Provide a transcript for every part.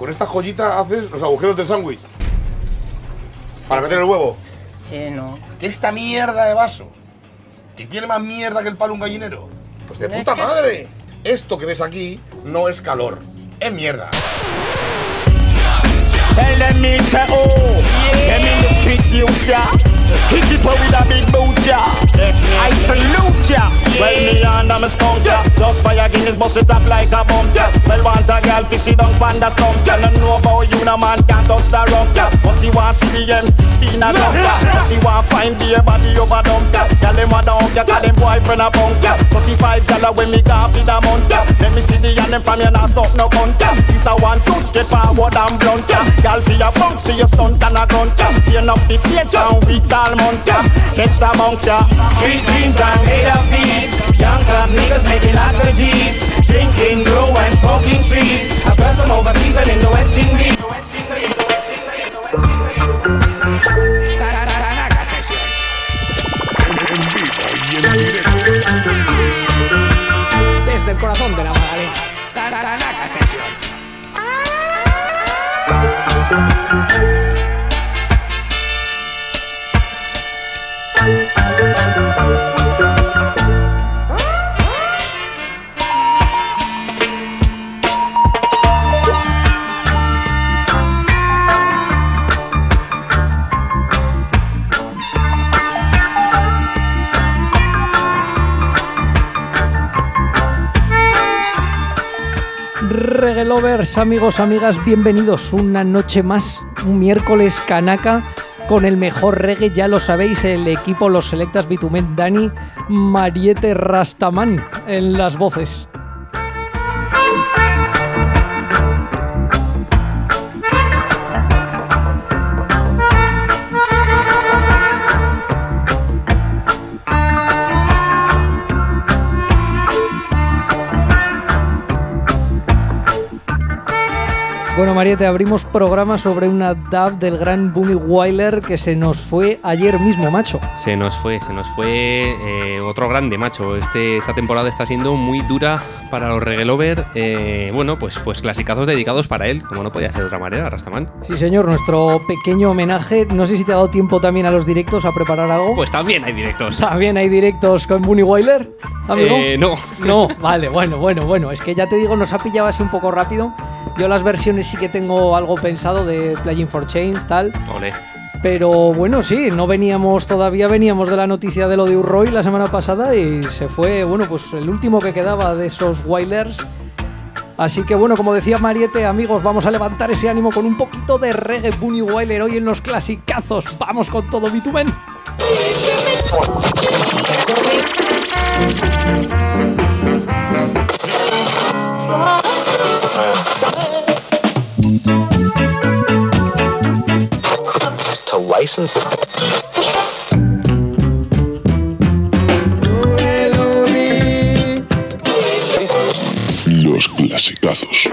con esta joyita haces los agujeros del sándwich. Para meter el huevo. Sí, no. ¿Qué esta mierda de vaso? ¿Que tiene más mierda que el palo un gallinero? Pues de Pero puta es que- madre. Esto que ves aquí no es calor, es mierda. Tell them me say oh, them in the streets you ya. Kick it with a big boot ya. I salute ya. Well me under my skunk ya. Just by a Guinness bust it up like a bump ya. Well want a girl fi sit down pon the stump ya. No know about you no man can't touch the rump ya. But she want see the M16 a dump ya. But she want find the body over dump ya. Girl them want dump ya 'cause them boyfriend a bunk ya. 35 dollar when me coffee the month ya. Let me see the and them from you not suck no cunt ya. This a one touch get forward and blunt ya. Girl fi a bunk see you stunt and a grunt ya. Turn up the place and weeks all month ya. Catch the bunk ya. Street dreams are made of these. Young club niggas making lots of G's. Drinking, grow and smoking trees. A person overseas and in the West Indies. Tanaka Session. Desde el corazón de la Magdalena. Tanaka Session. Reggae lovers, amigos, amigas, bienvenidos una noche más, un miércoles Kanaka con el mejor reggae, ya lo sabéis, el equipo Los Selectas Bitumen, Dani, Mariette, Rastaman en las voces. Bueno, Mariette, abrimos programa sobre una dub del gran Bunny Wailer que se nos fue ayer mismo, macho. Se nos fue otro grande, macho. Esta temporada está siendo muy dura para los reggae lovers. Bueno, pues clasicazos dedicados para él, como no podía ser de otra manera, Rastaman. Sí, señor, nuestro pequeño homenaje. No sé si te ha dado tiempo también a los directos a preparar algo. Pues también hay directos. ¿También hay directos con Bunny Wailer, amigo? No. No, vale, bueno. Es que ya te digo, nos ha pillado así un poco rápido. Yo las versiones sí que tengo algo pensado de Playing for Change, tal. Olé. Pero bueno, sí, veníamos de la noticia de lo de Urroy la semana pasada y se fue, bueno, pues el último que quedaba de esos Wailers. Así que bueno, como decía Mariette, amigos, vamos a levantar ese ánimo con un poquito de reggae Bunny Wailer hoy en los clasicazos. Vamos con todo, Bitumen. To license Los clasicazos.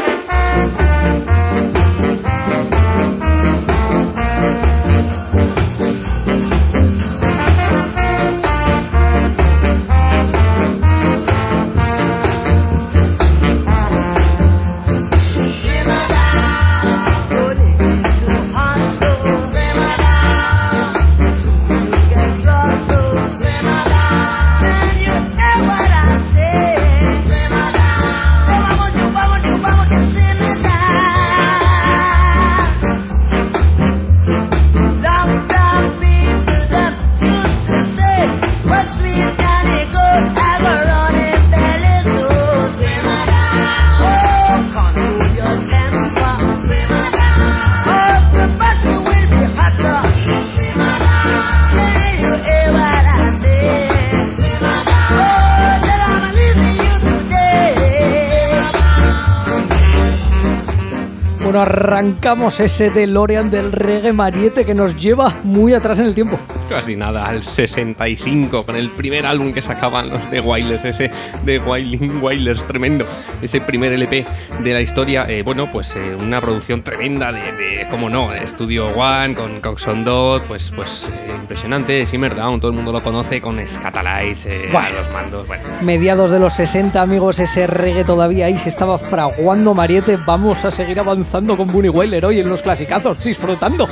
Arrancamos ese DeLorean del reggae, Mariette, que nos lleva muy atrás en el tiempo. Casi nada, al 65, con el primer álbum que sacaban los de Wailers, ese de Wailing Wailers tremendo, ese primer LP de la historia. Bueno, pues una producción tremenda de cómo no, de Studio One, con Coxon Dot, pues impresionante. Simmer Down, todo el mundo lo conoce, con Scatalize, los mandos, bueno. Mediados de los 60, amigos, ese reggae todavía ahí se estaba fraguando, Mariette. Vamos a seguir avanzando gozando con Bunny Wailer hoy en los clasicazos, disfrutando.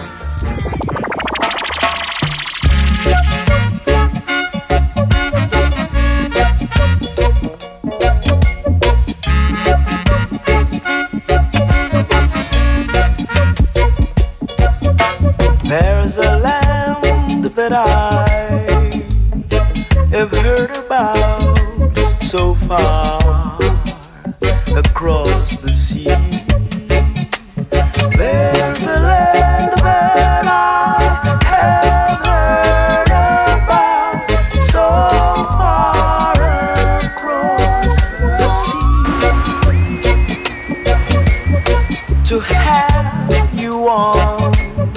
There's a land that I have heard about so far across the sea. There's a land that I have heard about so far across the sea. To have you on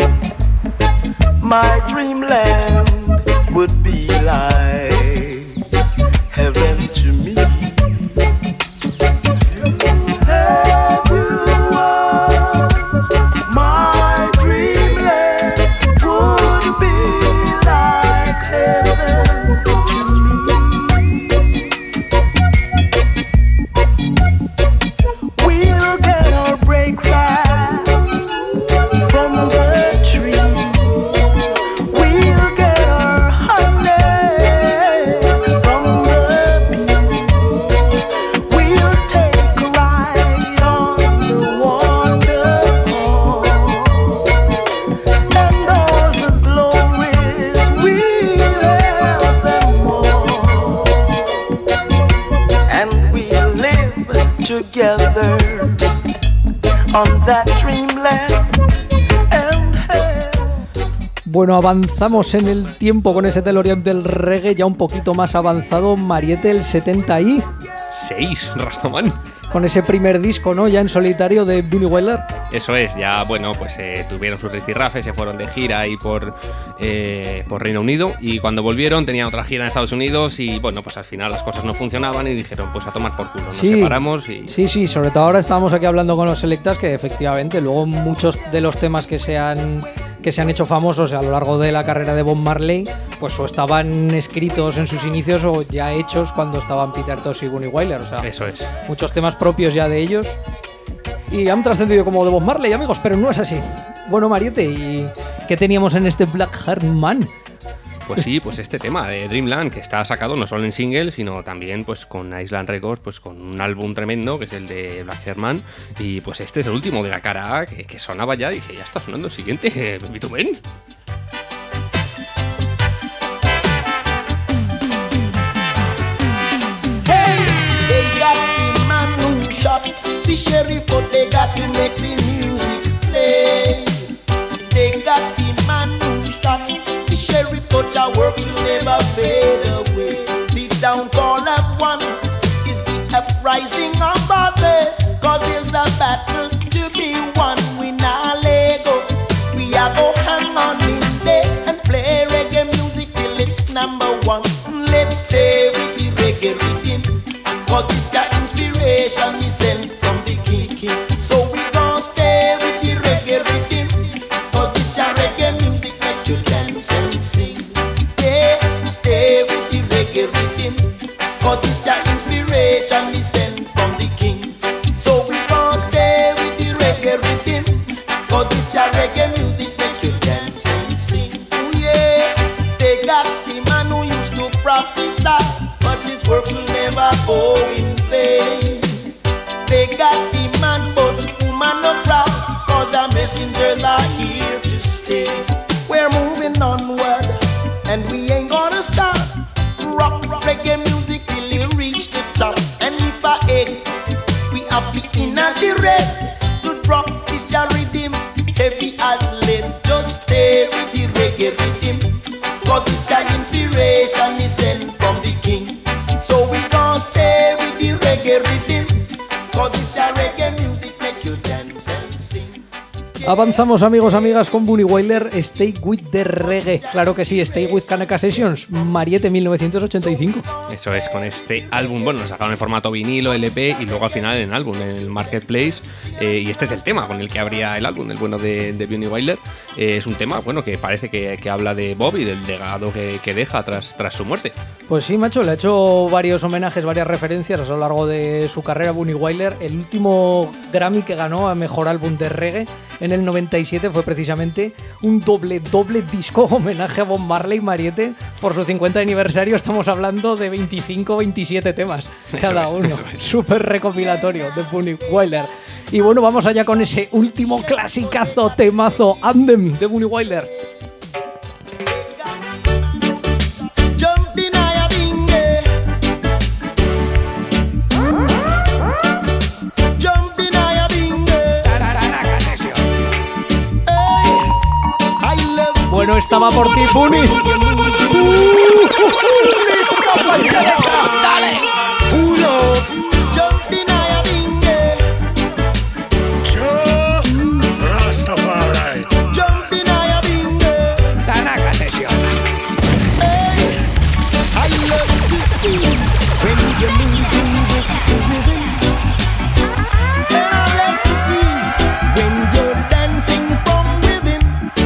my dreamland would be like heaven to me. Have you on my dreamland would be like heaven to me. We'll get our breakfast from the tree. Together on that dreamland and Bueno, avanzamos en el tiempo con ese DeLorean del reggae ya un poquito más avanzado, Mariette, el 76, Rastaman. Con ese primer disco, ¿no? Ya en solitario de Bunny Wailer. Eso es, ya, bueno, pues tuvieron sus rifirrafes, se fueron de gira ahí por Reino Unido, y cuando volvieron tenían otra gira en Estados Unidos y, bueno, pues al final las cosas no funcionaban y dijeron, pues a tomar por culo, nos separamos y... Sí, sobre todo ahora estábamos aquí hablando con los Selectas que efectivamente luego muchos de los temas que se han hecho famosos a lo largo de la carrera de Bob Marley, pues o estaban escritos en sus inicios o ya hechos cuando estaban Peter Tosh y Bunny Wailer, o sea, eso es. Muchos temas propios ya de ellos y han trascendido como de Bob Marley, amigos, pero no es así. Bueno, Mariette, ¿y qué teníamos en este Black Heart Man? Pues sí, pues este tema de Dreamland, que está sacado no solo en single, sino también pues con Island Records, pues con un álbum tremendo que es el de Black Heart Man, y pues este es el último de la cara A que sonaba ya, y dije, ya está sonando el siguiente, Bitumen. The sheriff, but they got to make the music play. They got the man who shot the sheriff, but our works will never fade away. The downfall of one is the uprising of others. Cause there's a battle to be won. We not let go. We are go hang on in there and play reggae music till it's number one. Let's stay with the reggae rhythm. Cause this your inspiration we send from the king. So we gon' stay with the reggae rhythm. Cause this your reggae music make you dance and sing. Yeah, stay with the reggae rhythm. Cause this your inspiration we send from the king. So we gon' stay with the reggae rhythm. Cause this your reggae music make you dance and sing. Oh yes, they got the man who used to prophesy, but his works will never go in vain. They got the man, but woman no proud, cause the messengers are here to stay. We're moving onward, and we ain't gonna stop. Rock reggae music till you reach the top. And if I egg, we have the inner the red to drop this your rhythm, heavy as lead. Just stay with the reggae rhythm, cause this your inspiration is sent from the king. So we gon' stay with the reggae rhythm, cause this your reggae music make you dance and sing. Avanzamos, amigos, amigas, con Bunny Wailer, Stay With The Reggae. Claro que sí, Stay With Kanaka Sessions, Mariette 1985. Eso es, con este álbum, bueno, lo sacaron en formato vinilo, LP y luego al final en álbum, en el Marketplace. Y este es el tema con el que abría el álbum, el bueno de Bunny Wailer. Es un tema, bueno, que parece que habla de Bob y del legado que deja tras su muerte. Pues sí, macho, le ha hecho varios homenajes, varias referencias a lo largo de su carrera Bunny Wailer. El último Grammy que ganó a Mejor Álbum de Reggae en el 97 fue precisamente un doble disco homenaje a Bob Marley y Mariette por su 50 aniversario. Estamos hablando de 25-27 temas cada uno. Súper recopilatorio de Bunny Wailer. Y bueno, vamos allá con ese último clasicazo, temazo, Anthem de Bunny Wailer. Bueno, estaba por ti, Bunny. Dale. Rastafari. Tanaka Session. I love to see when you're moving with the rhythm, and I love to see when you're dancing from within.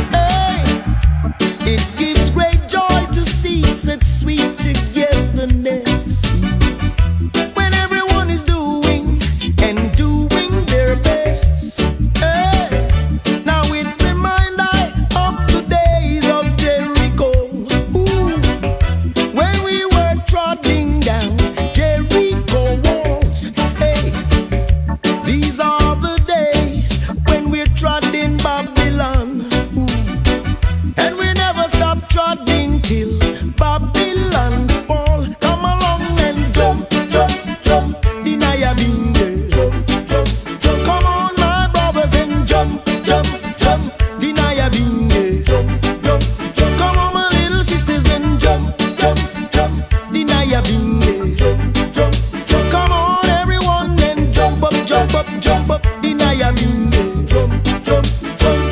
It gives great joy to see such sweet togetherness when everyone is doing their best. Now it reminds I of the days of Jericho. Ooh, when we were trotting down Jericho walls. Hey, these are the days when we're trotting Babylon. And we never stop trotting till Babylon fall. Come along and jump, jump, jump, deny a bingo. Jump, jump, jump. Come on, my brothers, and jump, jump, jump, deny a bingo. Jump, jump, jump. Come on, my little sisters, and jump, jump, jump, deny a bingo. Jump, jump, jump. Come on, everyone, and jump up, deny a bingo. Jump, jump, jump.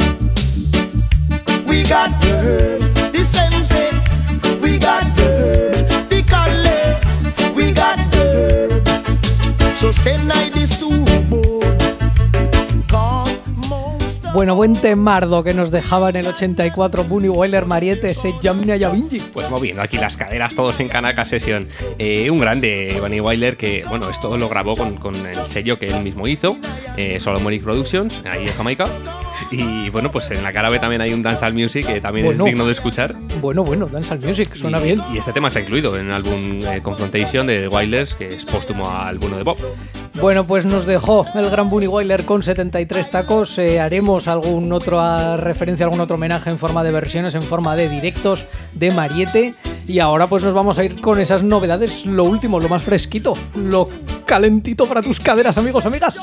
We got the herb, the sensei. We got the herb, the kale. We got the herb. So send I the surubo. Cause most of Bueno, buen temardo que nos dejaba en el 84 Bunny Wailer, Mariette, Se Jamnia Yavinji. Pues moviendo aquí las caderas todos en Kanaka Session. Un grande Bunny Wailer que, bueno, esto lo grabó con el sello que él mismo hizo, Solomonic Productions, ahí en Jamaica. Y bueno, pues en la cara B también hay un Dancehall Music que también es digno de escuchar. Bueno, Dancehall Music, suena bien. Y este tema está incluido en el álbum Confrontation de The Wailers, que es póstumo al bueno de Bob. Bueno, pues nos dejó el gran Bunny Wailer con 73 tacos. Haremos algún otro referencia, algún otro homenaje en forma de versiones, en forma de directos de Mariette. Y ahora pues nos vamos a ir con esas novedades, lo último, lo más fresquito, lo calentito para tus caderas, amigos, amigas.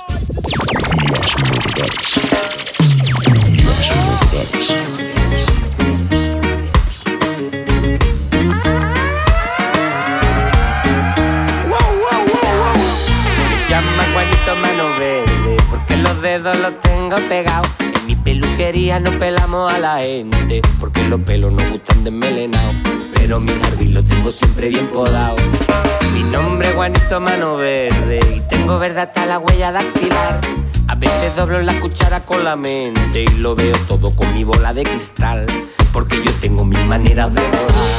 Llama Juanito Mano Verde, porque los dedos los tengo pegados. En mi peluquería no pelamos a la gente, porque los pelos nos gustan desmelenados. Pero mi jardín lo tengo siempre bien podado. Mi nombre es Juanito Mano Verde y tengo verde hasta la huella dactilar. A veces doblo la cuchara con la mente y lo veo todo con mi bola de cristal, porque yo tengo mis maneras de volar.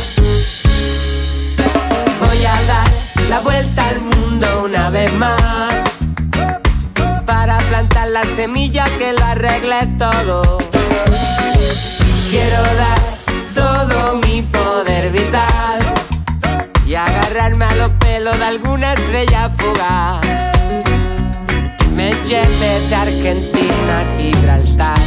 Voy a dar la vuelta al mundo una vez más, para plantar la semilla que lo arregle todo. Quiero dar todo mi poder vital y agarrarme a los pelos de alguna estrella fugaz. Me lleve de Argentina a Gibraltar.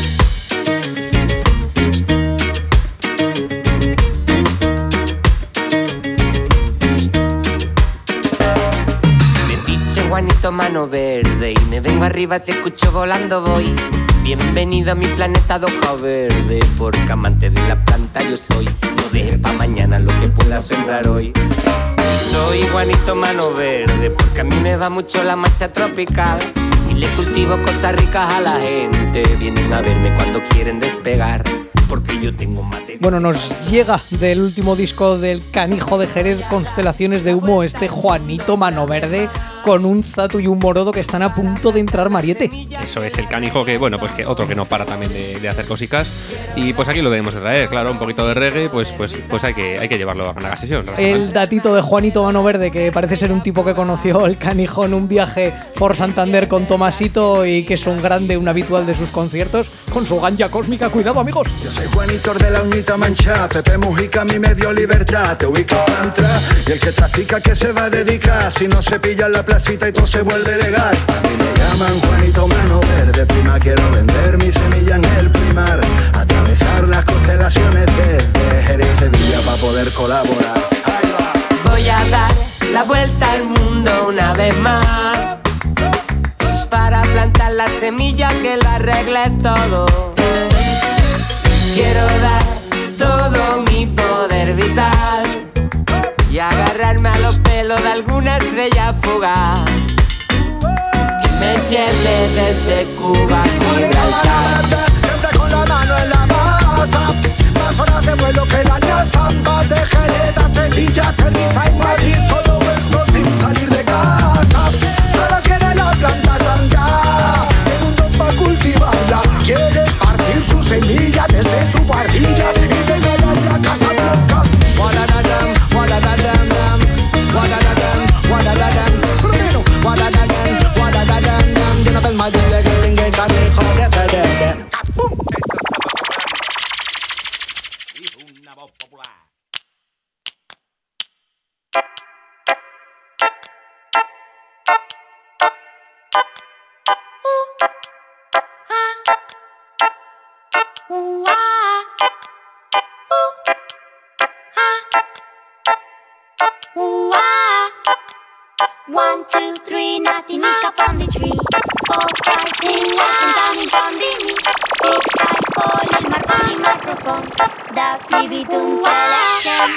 Me dicen Juanito Mano Verde y me vengo arriba si escucho volando voy. Bienvenido a mi planeta de hoja verde, porque amante de la planta yo soy. No deje pa' mañana lo que pueda sembrar hoy. Soy Juanito Mano Verde, porque a mí me va mucho la marcha tropical. Y y le cultivo cosas ricas a la gente. Vienen a verme cuando quieren despegar, porque yo tengo mate. Bueno, nos llega del último disco del Canijo de Jerez, Constelaciones de Humo, este Juanito Mano Verde, con un Zatu y un Morodo que están a punto de entrar, Mariette. Eso es, el Canijo, que bueno, pues que otro que no para también de hacer cositas. Y pues aquí lo debemos de traer, claro, un poquito de reggae, pues hay que llevarlo a la sesión. El datito de Juanito Mano Verde, que parece ser un tipo que conoció el Canijo en un viaje por Santander con Tomasito y que es un grande, un habitual de sus conciertos, con su ganja cósmica. Cuidado, amigos. Yo soy Juanito de la uñita manchada, Pepe Mujica a mí me dio libertad, te ubico para entrar, y el que trafica que se va a dedicar, si no se pilla en la placita y todo se vuelve legal. A mí me llaman Juanito Mano Verde, prima quiero vender mi semilla en el primar, atravesar las constelaciones desde Jerez y Sevilla para poder colaborar. Ahí va. Voy a dar la vuelta al mundo una vez más, para plantar la semilla que la arregle todo. Quiero dar todo mi poder vital y agarrarme a los pelos de alguna estrella fugaz que me lleve desde Cuba a Gibraltar. Siempre con la mano en la masa, más horas de vuelo que la NASA. Va de Jerez a Sevilla, aterriza en Madrid, todo esto sin salir de casa. Solo quiere la planta santa, el mundo para cultivarla. Quiere partir su semilla desde su guardilla y llegar a la Casa Blanca. Guadadadam, guadadadam, guadadadam, guadadadam, guadadadam, guadadadam. De una vez más llegué que brinque Canijo de Jerez. Una voz popular. One, two, three, nothing is up on the tree. 4, 5, 6, contando con di mi. 6, 5, 4, il mar con il microphone. Da Plibitum selection.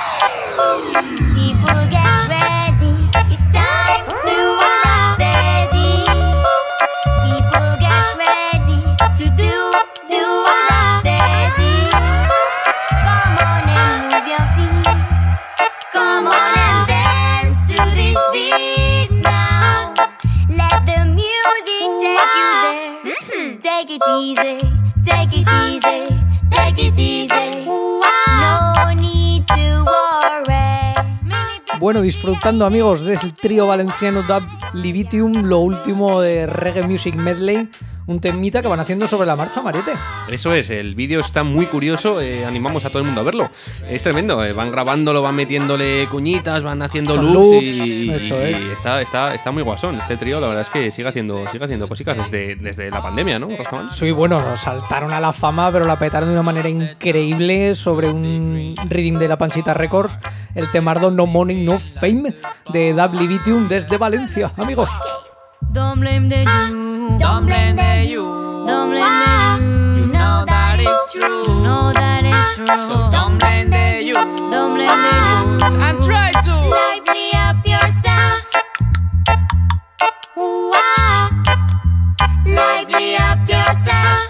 People get ready, it's time to rock steady. People get ready to do a rock steady. Come on and move your feet. Come on and dance to this beat now. Let the music take you there. Take it easy, take it easy, take it easy. No need to worry. Bueno, disfrutando, amigos, del trío valenciano Dub Livitium, lo último de Reggae Music Medley, un temita que van haciendo sobre la marcha, Mariette. Eso es, el vídeo está muy curioso, animamos a todo el mundo a verlo. Es tremendo, van grabándolo, van metiéndole cuñitas, van haciendo loops y está muy guasón. Este trío, la verdad es que sigue haciendo cositas desde la pandemia, ¿no, Rastaman? Sí, bueno, saltaron a la fama, pero la petaron de una manera increíble sobre un reading de la Panchita Records, el temardo No Money, No Fame de Dub Livitium desde Valencia, amigos. Don't blame the you. Don't blame the you. Don't blame the you. You know that is true. Know that is true. So don't blame the you. Don't blame the you. And try to lively up yourself. Ooh-ah. Lively up yourself.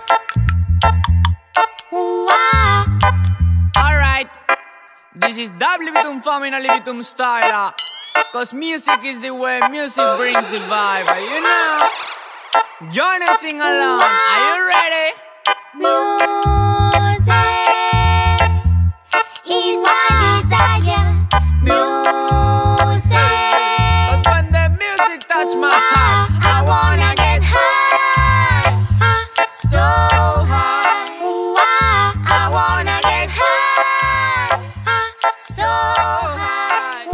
Ooh-ah. Alright, this is Dub Livitium Fam in a Livitium style. Cause music is the way, music brings the vibe, you know. Join and sing along, are you ready? Music is my desire. Music. But when the music touch my heart, I wanna get high, so high. I wanna get high, so high.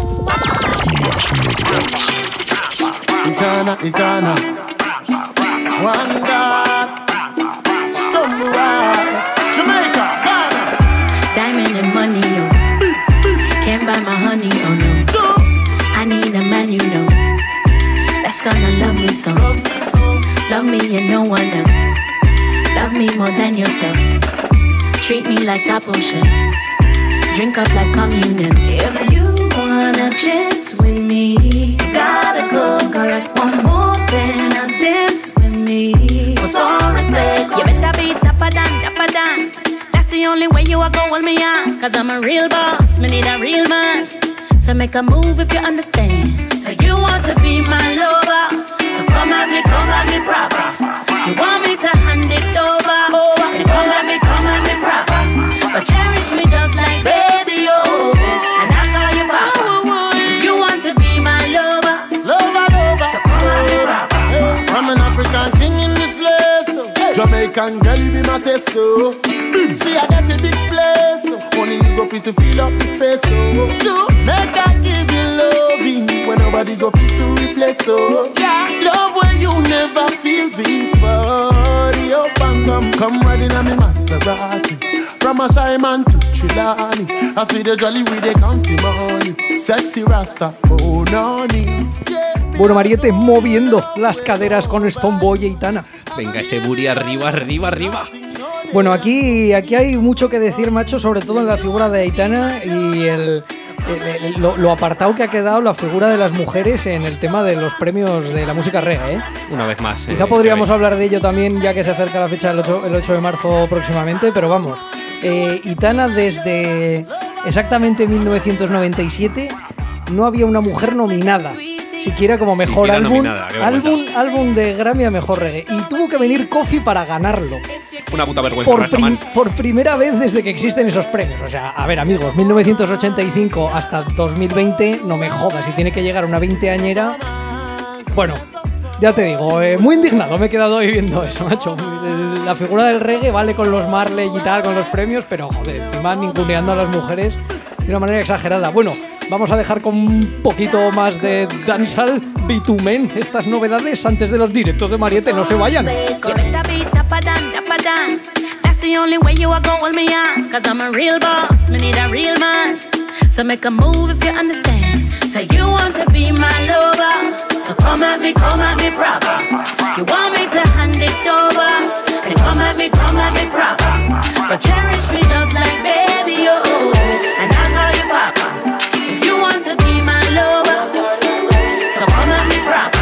Eternal, one God, Stonewall, Jamaica, Ghana. Diamond and money, yo. Can't buy my honey, oh no. I need a man, you know, that's gonna love me so. Love me and no one else. Love me more than yourself. Treat me like top ocean. Drink up like communion. If you want a chance with me, you gotta go correct one more than a dance. you are gon' hold me on. Cause I'm a real boss, me need a real man. So make a move if you understand. So you want to be my lover. So come at me proper. You want me to hand it over. Then come at me proper. But cherish me just like baby, oh. And I call you papa. If you want to be my lover, so come at me proper. I'm an African king in this place. Jamaican girl, you be my test, so. See, I got a big place. Only you go fit to fill up the space, so. Make I give you loving when nobody go fit to replace, so. Love where you never feel before. Yo, bang, come riding on me Maserati. From a shy man to Trelawney. I see the jolly with the county money. Sexy Rasta, oh noni. Bueno, Mariette moviendo las caderas con Stonebwoy e Itana. Venga, ese booty arriba, arriba, arriba. Bueno, aquí hay mucho que decir, macho, sobre todo en la figura de Aitana y lo apartado que ha quedado la figura de las mujeres en el tema de los premios de la música reggae, ¿eh? Una vez más. Quizá podríamos hablar de ello también, ya que se acerca la fecha del 8 de marzo próximamente, pero vamos. Itana desde exactamente 1997 no había una mujer nominada. Siquiera como mejor álbum de Grammy a mejor reggae. Y tuvo que venir Kofi para ganarlo. Una puta vergüenza, Rastaman. Por primera vez desde que existen esos premios. O sea, a ver, amigos, 1985 hasta 2020, no me jodas. Si tiene que llegar una 20añera. Bueno, ya te digo, muy indignado me he quedado ahí viendo eso, macho. La figura del reggae vale con los Marley y tal, con los premios, pero joder, encima ninguneando a las mujeres de una manera exagerada. Bueno, vamos a dejar con un poquito más de dancehall, bitumen, estas novedades antes de los directos de Mariette. No se vayan. That's the only way you are gon' hold me on. Cause I'm a real boss, me need a real man. So make a move if you understand. So you want to be my lover. So come at me proper. You want me to hand it over. Then come at me proper. But cherish me just like baby, oh. And I call you papa. If you want to be my lover, so come at me proper.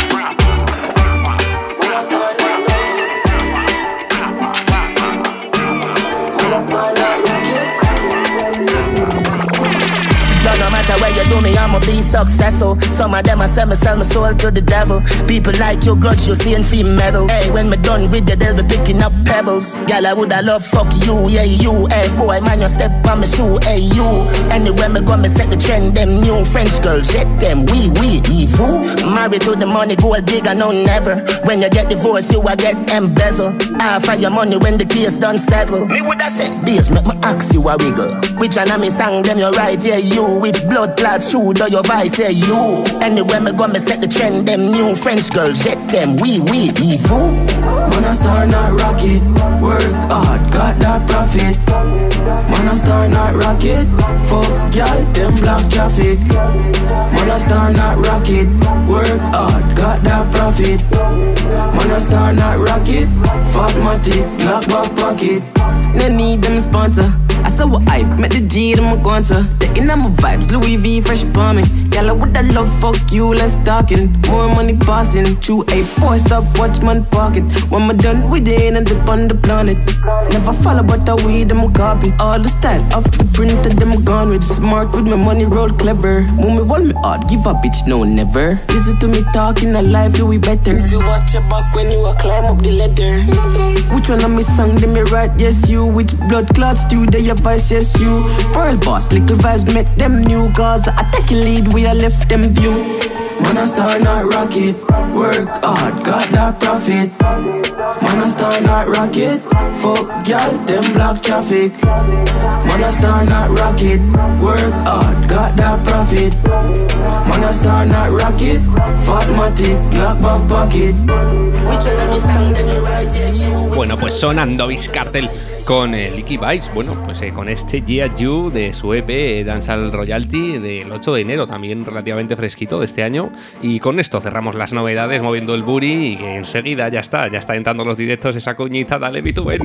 No matter where you do me, I'ma be successful. Some of them I sell my soul to the devil. People like you grudge, you seeing fame medals. Hey, when me done with the devil picking up pebbles. Girl, I woulda love fuck you, yeah you. Hey boy, man, you step on my shoe, hey you. Anywhere me go, me set the trend. Them new French girls, jet them, we, evil. Married to the money, gold digger, no never. When you get divorced, you a get embezzle. Half of your money when the case done settle. Me woulda said this, make me ask you a wiggle. Which one of me sang them, you right, yeah you. With blood clots through the your vice, yeah you. Anywhere me go, me set the trend. Them new French girls, jet them, we, evil. Man a star, not rocket. Work hard, got that profit. Man a star, not rocket. Fuck y'all, them block traffic. Man a star, not rocket. Work hard, got that profit. Man a star, not rocket. Fat matic, lock back pocket. No need them sponsor. I saw what hype, met the G them a guanta. The inner my vibes, Louis V fresh palm me. Girl, I woulda love fuck you, less talking. More money passing, true a boy stop watch man pocket. When me done with it and dip on the planet. Never follow but I weed them copy. All the style off the printer them gone with. Smart with my money roll clever. Move me hold me hard, give a bitch no never. Listen to me talking a life you we better. If you watch your back when you a climb up the ladder. Which one of me song them me right? Yes you. Which blood clots do they your vice? Yes you. Pearl boss, little vibes met them new. Cause I take a lead, we a left them view. Man a star, not rocket. Work hard, got that profit. Man a star, not rocket. Fuck y'all, them block traffic. Man a star, not rocket. Work hard, got that profit. Man a star, not rocket. Fat matic, black back pocket. Bueno, pues sonando Bis Cartel con Licky Vibes, bueno, pues con este Yeah You de su EP Dancehall Royalty del 8 de enero, también relativamente fresquito de este año. Y con esto cerramos las novedades moviendo el booty y que enseguida ya está entrando los directos esa coñita, dale Bitumen.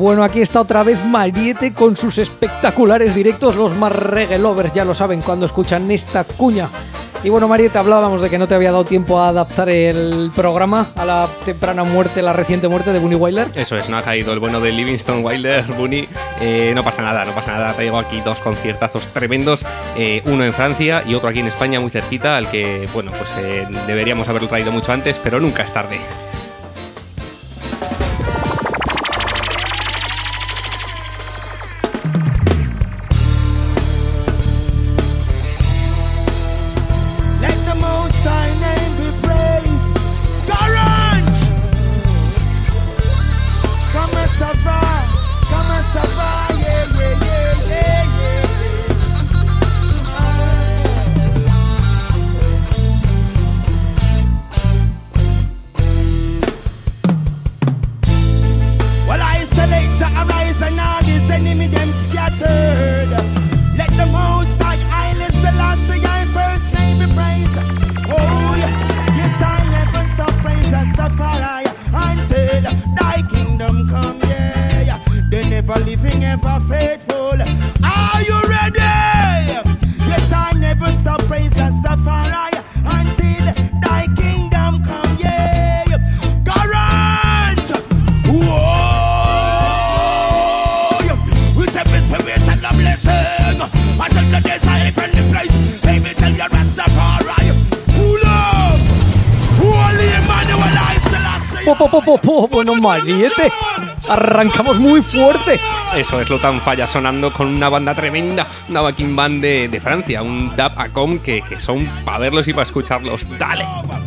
Bueno, aquí está otra vez Mariette con sus espectaculares directos. Los más reggae lovers ya lo saben cuando escuchan esta cuña. Y bueno, Mariette, hablábamos de que no te había dado tiempo a adaptar el programa a la temprana muerte, la reciente muerte de Bunny Wilder. Eso es, no ha caído el bueno de Livingston Wilder, Bunny. No pasa nada. Traigo aquí dos conciertazos tremendos, uno en Francia y otro aquí en España, muy cerquita, al que, bueno, pues deberíamos haberlo traído mucho antes, pero nunca es tarde. Bueno, Mariette, arrancamos muy fuerte. Eso es, Lutan Fyah sonando con una banda tremenda, una backing band de Francia, un Dub Acom que son para verlos y para escucharlos. ¡Dale!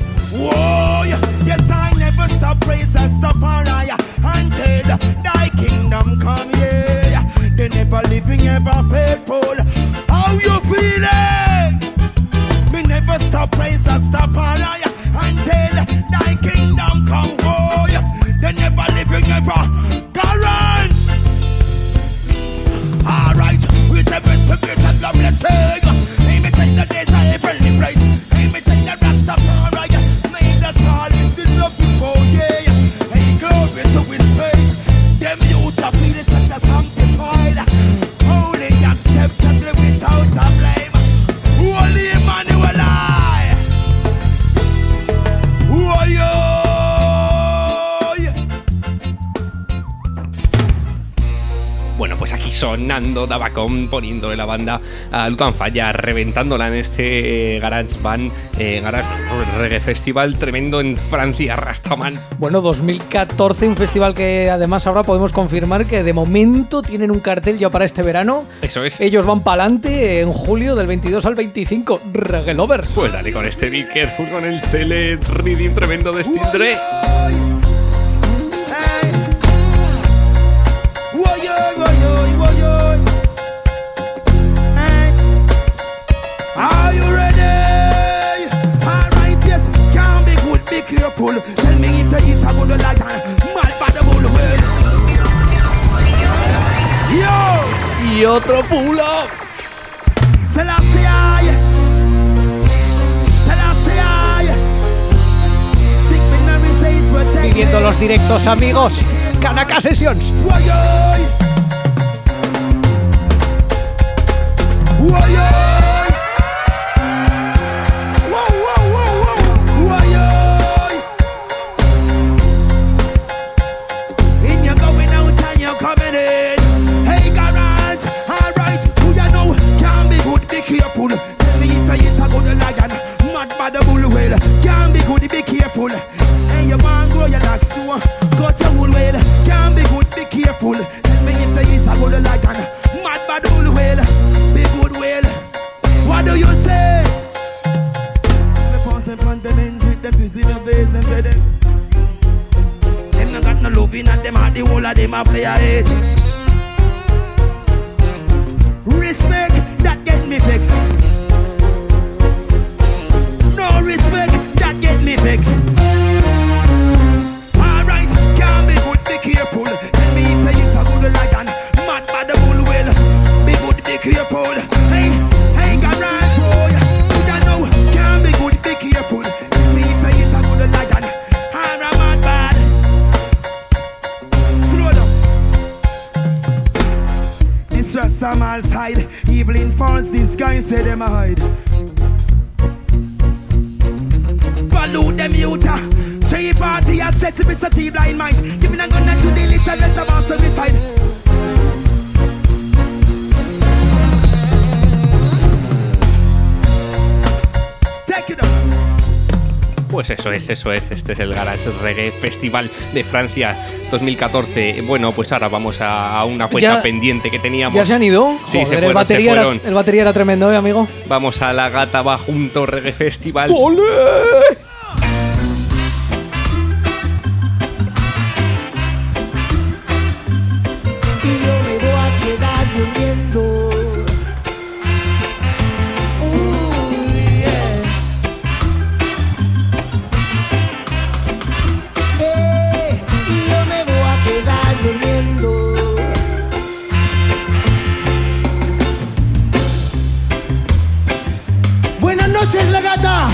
They never living ever current. Alright, we the best of it and love let's sing. Let me tell the days are a friendly place. Let me tell the Rastafari. May the star is the love before, yeah. Hey, glory to his face. Them youth are feeling such a sanctified. Holy acceptable without a blame. Holy Emmanuel I. Who are you? Bueno, pues aquí sonando Dabacom, poniéndole la banda a Lutan Fyah, reventándola en este Garage Band, Garage Reggae Festival tremendo en Francia, Rastaman. Bueno, 2014, un festival que además ahora podemos confirmar que de momento tienen un cartel ya para este verano. Eso es. Ellos van para adelante en julio del 22 al 25, Reggae Lovers. Pues dale con este Be Careful, con el Select Reading tremendo de Steel Dre. Are you ready? Alright, yes, can't be good, be careful. Tell me if there is a good light and mad by the bull well. Yo! Y otro pull up. Selassie, sick memory saints protect. Viviendo los directos, amigos. Kanaka Sessions. In your going out and you're coming in. Hey, Garant, alright, who you know can be good, be careful. Tell me if there is a good lion, mad by the bull whale. Can be good, be careful. Hey, you want grow your locks too, go to bull whale. Can be good, be careful. Tell me if there is a good lion, mad by the bull whale. Be good whale. What do you say? Me pass them on the men's with them pussy in the base, them say them. Them no got no loving and them had the whole of them a play a hate. Respect, that get me vexed. No respect, that get me vexed. Alright, can't be good, be careful. Tell me if there is a good lion, mad by the bull whale. Be good, be careful. Hey, hey, Garant, oh yeah. You don't know, can't be good, be careful. Tell me if there is a good lion, I'm a mad bad. Slow down. some all side. Evil in false disguise, say them a hide. Baloo them youta. 3 party a set to Mr. T blind mice. Giving a gun to the little let the boss on the side. Take it up. Pues eso es. Este es el Garage Reggae Festival de Francia 2014. Bueno, pues ahora vamos a una cuenta pendiente que teníamos. ¿Ya se han ido? Sí, Joder, se fueron. El batería era tremendo, amigo. Vamos a la Gata Va Junto Reggae Festival. ¡Ole! Buenas noches, la gata.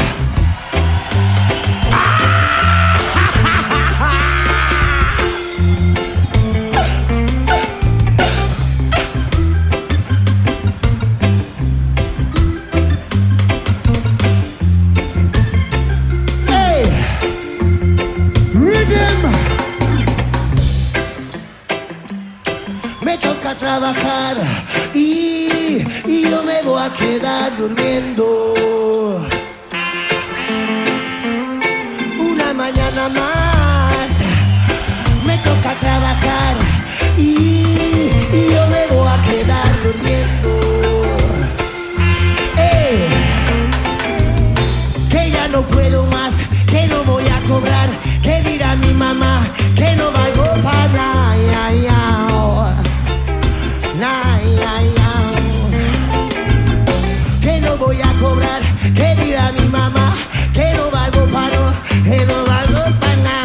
Hey, rhythm. Me toca trabajar y yo me voy a quedar durmiendo. Una mañana más me toca trabajar y yo me voy a quedar durmiendo. Que ya no puedo más, que no voy a cobrar, que dirá mi mamá que no valgo para nada. Que no voy a cobrar, que dirá mi mamá que no valgo para nada, que no valgo para nada.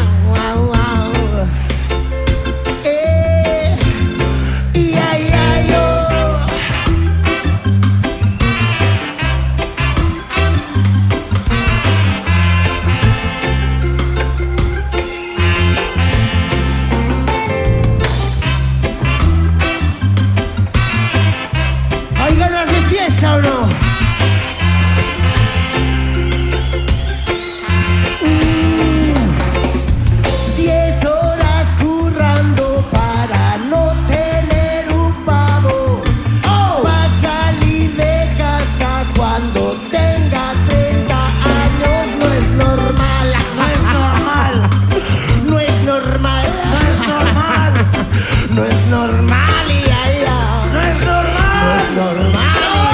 ¿Hay ganas de fiesta o no? 10 horas currando para no tener un pavo. Va a salir de casa cuando tenga 30 años. No es normal. No es normal. No es normal. No es normal. No es normal. No es normal. No es normal.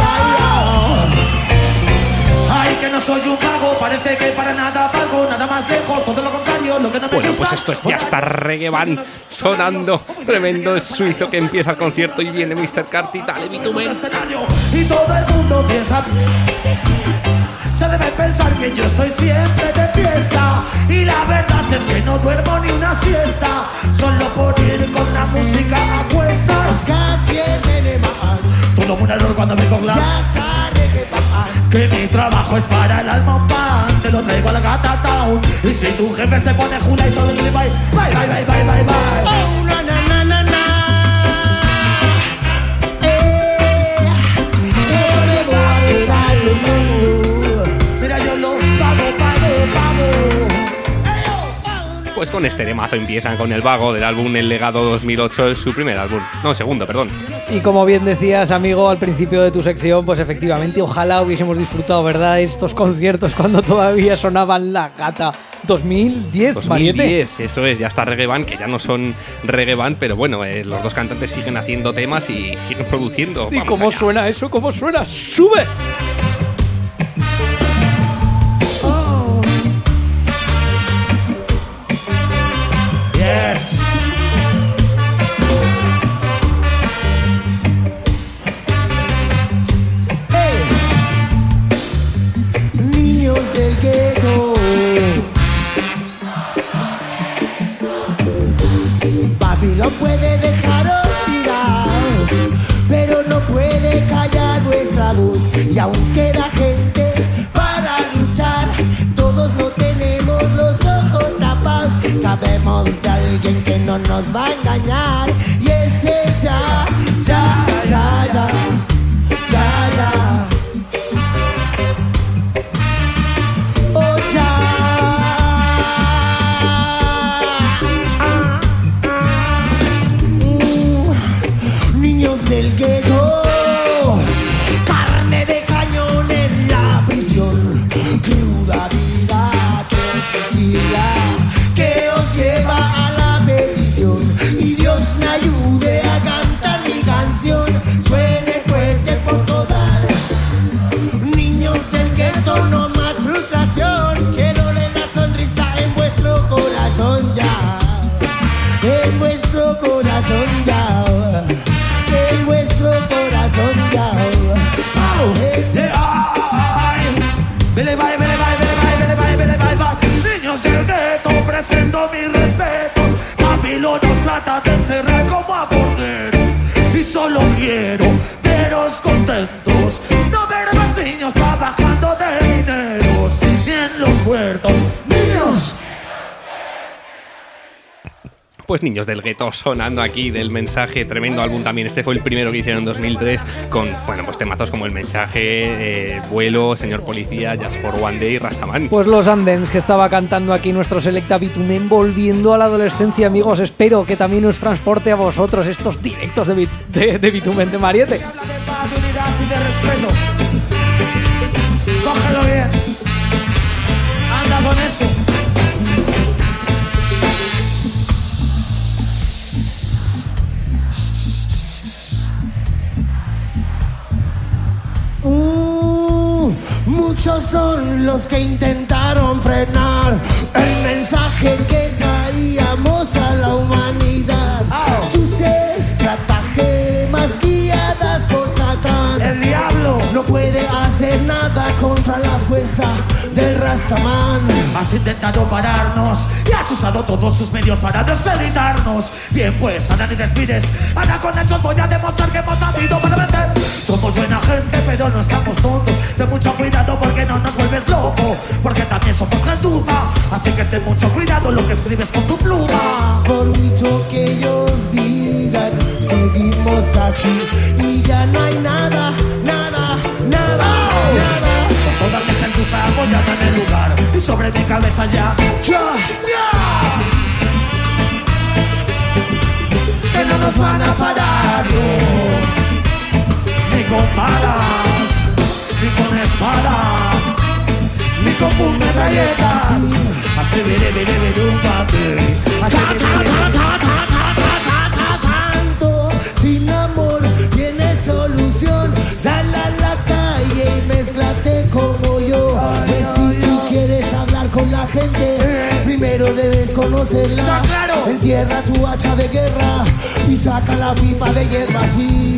Ay, que no soy un vago, parece que para nada valgo, nada más lejos, todo lo contrario, lo que no me Bueno, gusta. pues esto es Ya Está Reggae Van sonando. Tremendo suizo que empieza el concierto y viene Mr. Carty. Dale, bitumen. Y todo el mundo piensa, se debe pensar que yo estoy siempre de fiesta. Y la verdad es que no duermo ni una siesta, solo por ir con la música a cuestas. Todo un error cuando me cogla. Que mi trabajo es para el alma pan, te lo traigo a la Gata Town. Y si tu jefe se pone jula y solo le bye, bye, bye, bye, bye, bye, bye. Oh, na, na, na, na, na. Eso me voy a quedar durmiendo. Mira, yo lo pago. Pues con este temazo empiezan con El Vago del álbum El Legado 2008, es su primer álbum. No, segundo, perdón. Y como bien decías, amigo, al principio de tu sección, pues efectivamente, ojalá hubiésemos disfrutado, ¿verdad?, estos conciertos cuando todavía sonaban la Gata. 2010, Mariette. Eso es, Ya Está Reggae Van, que ya no son Reggae Van, pero bueno, los dos cantantes siguen haciendo temas y siguen produciendo. ¿Y Vamos cómo allá. suena eso? ¿Cómo suena? ¡Sube! Yes. Hey. Niños del gueto. Babilón puede dejaros tirados, pero no puede callar nuestra voz. Y aún queda gente para luchar, todos no tenemos los ojos tapados. Sabemos de alguien que no nos va a engañar, y ese ya niños del gueto, carne de cañón en la prisión, cruda vida que os vigila, que os lleva a la perdición. Y Dios me ayude a cantar mi canción, suene fuerte por todas. Niños del gueto, no más frustración, quiero leer la sonrisa en vuestro corazón ya, en vuestro corazón ya, en vuestro corazón ya. Niños del gueto, presento mi respeto. Papilo nos trata de encerrar como a cordero, y solo quiero veros contentos, no ver más niños trabajando de dineros, ni en los huertos. Niños. Pues Niños del Gueto sonando aquí del Mensaje, tremendo álbum también. Este fue el primero que hicieron en 2003 con, bueno, pues temazos como El Mensaje, Vuelo, Señor Policía, Just for One Day, Rastaman. Pues los Andens que estaba cantando aquí nuestro Selecta Bitumen, volviendo a la adolescencia, amigos. Espero que también os transporte a vosotros estos directos de Bitumen de Mariette. De unidad y de respeto. Cógelo bien. Anda con eso. Muchos son los que intentaron frenar el mensaje que traíamos a la humanidad. Sus estratagemas guiadas por Satán. El diablo no puede hacer nada contra la fuerza del Rastaman. Has intentado pararnos y has usado todos tus medios para desacreditarnos. Bien pues, Ana ni despides. Ahora con hechos voy a demostrar que hemos nacido para vencer. Somos buena gente pero no estamos tontos. Ten mucho cuidado porque no nos vuelves loco, porque también somos gentuza. Así que ten mucho cuidado lo que escribes con tu pluma. Por mucho que ellos digan, seguimos aquí y ya no hay nada, nada, nada, nada. Con toda mi gentuza apoyada en el lugar y sobre mi cabeza ya. Que no nos van a parar, no. Ni con balas, ni con espada, ni con metralletas. Así un tanto sin amor tiene solución. Sal a la calle y mézclate como yo. Pues si tú quieres hablar con la gente, primero debes conocerla. Entierra tu hacha de guerra y saca la pipa de hierba así.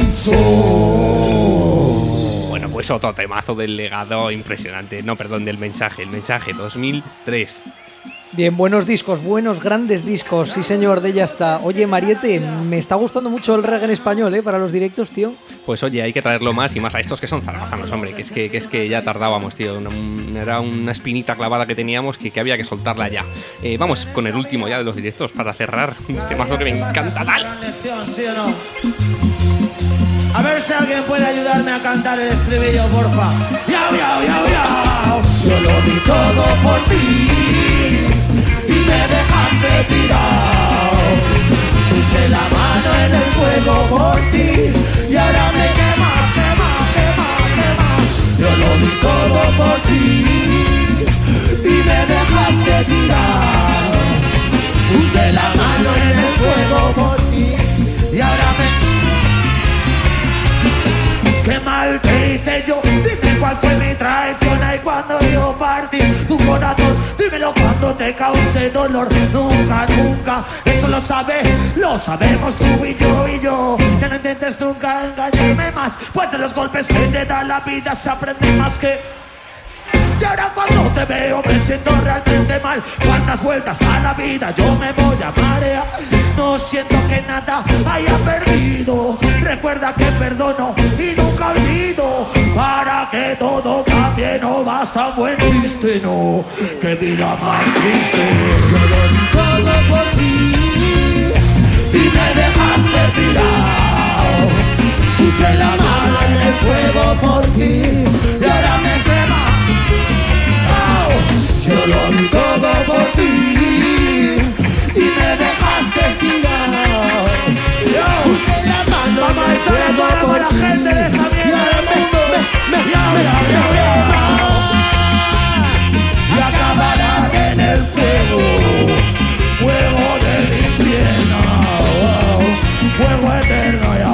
Bueno, pues otro temazo del legado impresionante. No, perdón, del Mensaje. El Mensaje 2003. Bien, buenos discos, buenos, grandes discos. Sí, señor, de Ya está. Oye, Mariette, me está gustando mucho el reggae en español, para los directos, tío. Pues oye, hay que traerlo más y más a estos que son zaragozanos, hombre. Que es que ya tardábamos, tío. Era una espinita clavada que teníamos que había que soltarla ya. Vamos con el último ya de los directos para cerrar. Un temazo que me encanta, tal. ¿Sí o no? A ver si alguien puede ayudarme a cantar el estribillo, porfa. Yao, yao, yao, yao. Yo lo di todo por ti y me dejaste tirado. Puse la mano en el fuego por ti y ahora me quema, quema, quema, quema. Yo lo di todo por ti y me dejaste tirado. Puse la mano en el fuego por ti y ahora me... Qué mal que hice yo, dime cuál fue mi traición. Ahí cuando yo partí tu corazón, dímelo cuando te causé dolor. Nunca, nunca, eso lo sabemos tú y yo. Que no intentes nunca engañarme más, pues de los golpes que te da la vida se aprende más que... Y ahora cuando te veo me siento realmente mal. Cuántas vueltas a la vida yo me voy a marear. No siento que nada haya perdido. Recuerda que perdono y nunca olvido. Para que todo cambie no basta un buen chiste, no. Qué vida más triste. Yo lo di todo por ti y me dejaste tirado. Puse la mano en el fuego por ti y ahora me quema. Yo lo di todo por ti y me dejaste tirar. Puse la mano en el fuego gente de esta mierda del mundo. Y acabarás en el fuego, fuego del infierno, fuego eterno, ya.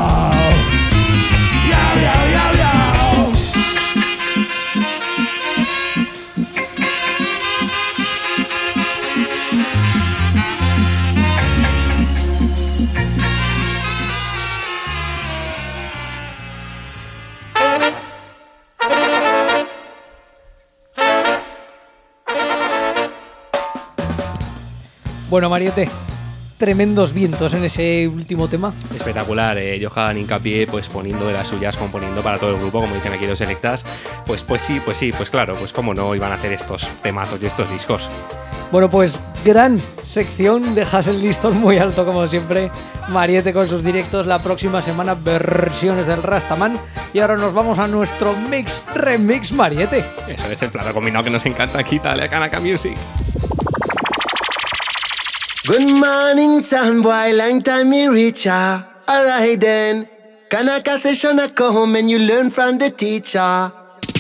Bueno, Mariette, tremendos vientos en ese último tema. Espectacular, Johan hincapié pues poniendo de las suyas, componiendo para todo el grupo, como dicen aquí los selectas. Pues sí, pues claro, pues cómo no iban a hacer estos temazos y estos discos. Bueno, pues gran sección, dejas el listón muy alto como siempre. Mariette con sus directos, la próxima semana versiones del Rastaman. Y ahora nos vamos a nuestro remix Mariette. Eso es el plato combinado que nos encanta aquí, dale a Kanaka Music. Good morning, son boy, long time me reach ya. Alright then, Kanaka session I come and you learn from the teacher.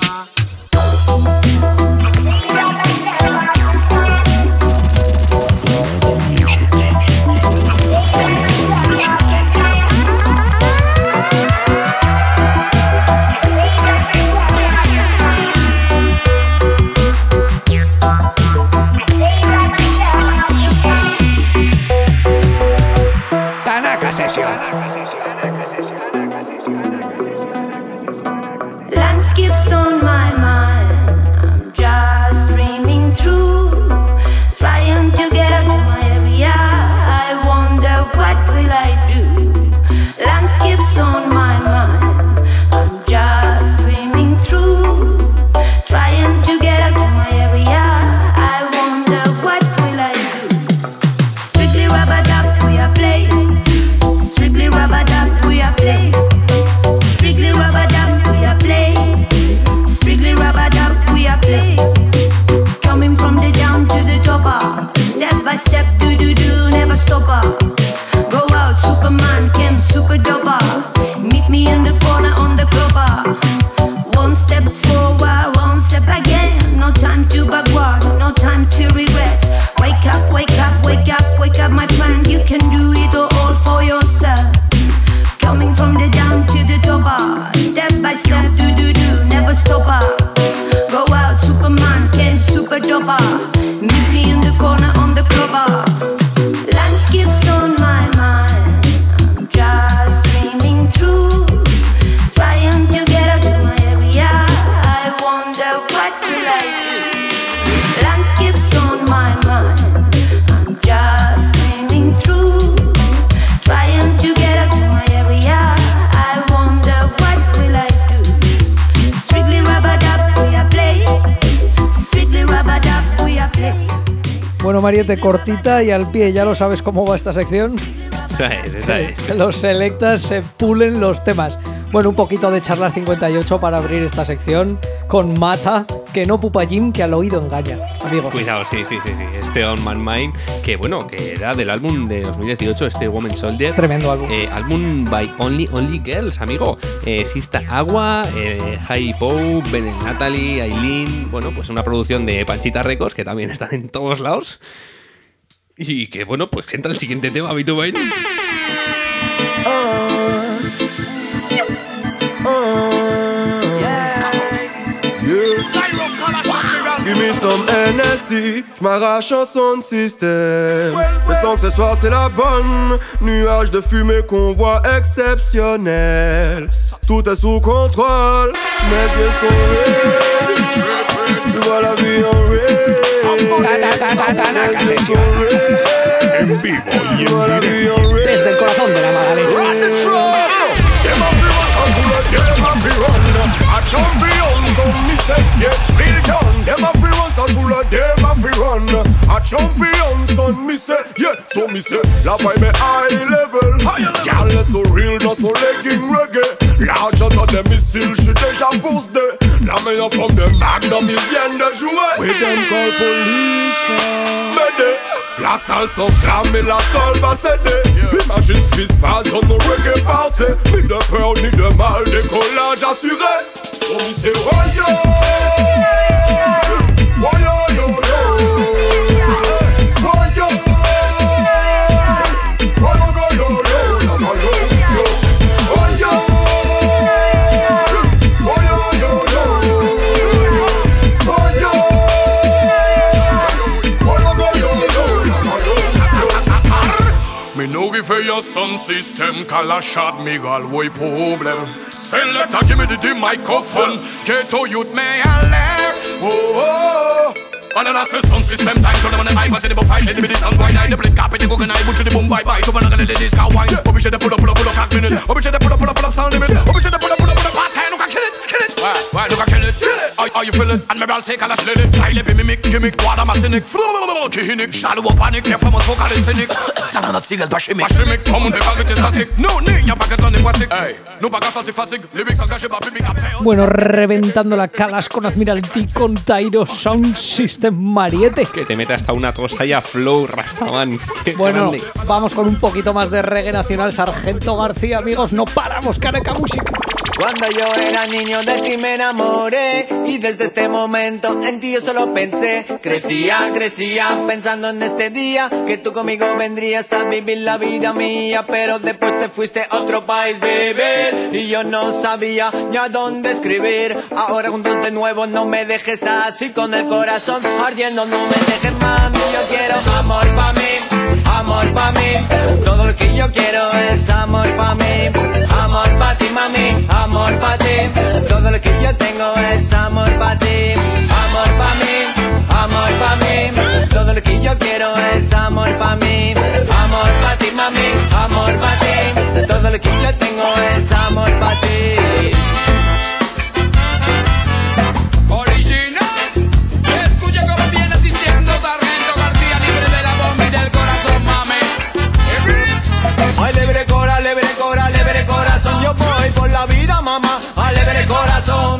Landscapes on my mind, I'm just dreaming through, trying to get out to my area. I wonder what will I do. Landscapes on my mind, I'm just dreaming through, trying to get out to my area. I wonder what will I do. Strictly rub-a-dub, we are playing. Strictly rub-a-dub, we are playing. Strictly rub-a-dub, we are playing. Strictly rub-a-dub, we are playing. Coming from the down to the topper, step by step, do-do-do, never stop her. Go out, Superman, came super doper. Meet me in the corner on the clopper. One step forward, one step again. No time to backward, no time to regret. Wake up, wake up, wake up, wake up, my friend. You can do it all for yourself. Coming from the down to the topper, step by step, do-do-do, never stop her. Go out, Superman, came super doper. Meet me in the corner on the clover. Landscapes on my mind, I'm just dreaming through, trying to get out to my area. I wonder what will I do. Landscapes on my mind, I'm just dreaming through, trying to get out to my area. I wonder what will I do. Strictly rub-a-dub, we are playing. Strictly rub-a-dub, we are playing. Bueno, Mariette, cortita y al pie, ya lo sabes cómo va esta sección. Esa es. Los selectas se pulen los temas. Bueno, un poquito de charlas 58 para abrir esta sección con Mata, que no pupa Jim, que al oído engaña, amigos. Cuidado, sí. Este On My Mind, que bueno, que era del álbum de 2018, este Woman Soldier. Tremendo álbum. Álbum by Only Girls, amigo. Sista Agua, Hi Poe, Ben Natalie, Aileen. Bueno, pues una producción de Panchita Records, que también están en todos lados. Y que bueno, pues entra el siguiente tema, B2B. Give me some NSC, j'm'arrache un son système. Je sens que ce soir c'est la bonne. Nuage de fumée qu'on voit exceptionnel. Tout est sous contrôle, mes yeux sont red. Vois la vie en red. Mes yeux sont red. En vivo y Vois la en vie directo. en red. Desde el corazón de la Magdalena. A champion, so me say, yeah, real done. Them a free run, so Jula, them a free run. A champion, son, me say, yeah, so me say, la vibe est high level. Y'all est so real, dans son legging reggae. L'argent dans des missiles, j'suis déjà force de. La meilleure forme de Magnum, ils viennent de jouer. We them call police, baby. La salsa flamme, la tolva cédé. Imagine ce qui se passe dans nos reggae party. Ni de peur, ni de mal, décollage assuré. So me say, oh yo, oh yo yo yo, oh yo, oh yo yo yo, oh yo yo, oh yo, oh yo yo yo, oh yo. Me no give your sound system, Kalashad me galway problem. Selecta give me the microphone, ghetto youth me alert. Oh oh. And then I say sound system time to them on the mic, what's in the fight, let me the sound wide, the blink up, the cook and I put the boom bye bye, to another lady this car wine. Oh, we should pull up 5 minutes. Oh, we should pull up sound limit. Oh, we should pull up pass hand, look I kill it. Why look I kill it. How you feeling? And maybe I'll take a lash limit. Silent mimic, gimmick, water matinic. Kihinic, shallow panic, your famous vocal is cynic. Salana tigel, bashimic. Bashimic, common paper, it is classic. No, your back is on the aquatic. Hey, no back is fatigue. Lyrics are gash about mimic. Bueno, reventando la calas con Admiralty, con Tyro, Sound System, Mariette. Que te mete hasta una tosa y a flow, Rastaman. Bueno, grande. vamos con un poquito más de reggae nacional. Sargento García, amigos, no paramos, Caneca Music. Cuando yo era niño de ti me enamoré y desde este momento en ti yo solo pensé. Crecía pensando en este día que tú conmigo vendrías a vivir la vida mía, pero después te fuiste a otro país vivir y yo no sabía ni a dónde escribir. Ahora juntos de nuevo, no me dejes así con el corazón ardiendo, no me dejes, mami. Yo quiero amor pa' mí, amor pa' mí. Todo lo que yo quiero es amor pa' mí, amor pa' ti, mami. Amor pa' ti, todo lo que yo tengo es amor pa' ti. Amor pa' mí, amor pa' mí. Todo lo que yo quiero es amor pa' mí. Amor pa' ti, mami. Amor pa' ti, todo lo que yo tengo es amor pa' ti. Original, escucha como viene diciendo Sargento García, libre de la bomba y del corazón, mami. Ay, libre corazón, yo voy por la vida, mamá. Ay, libre corazón,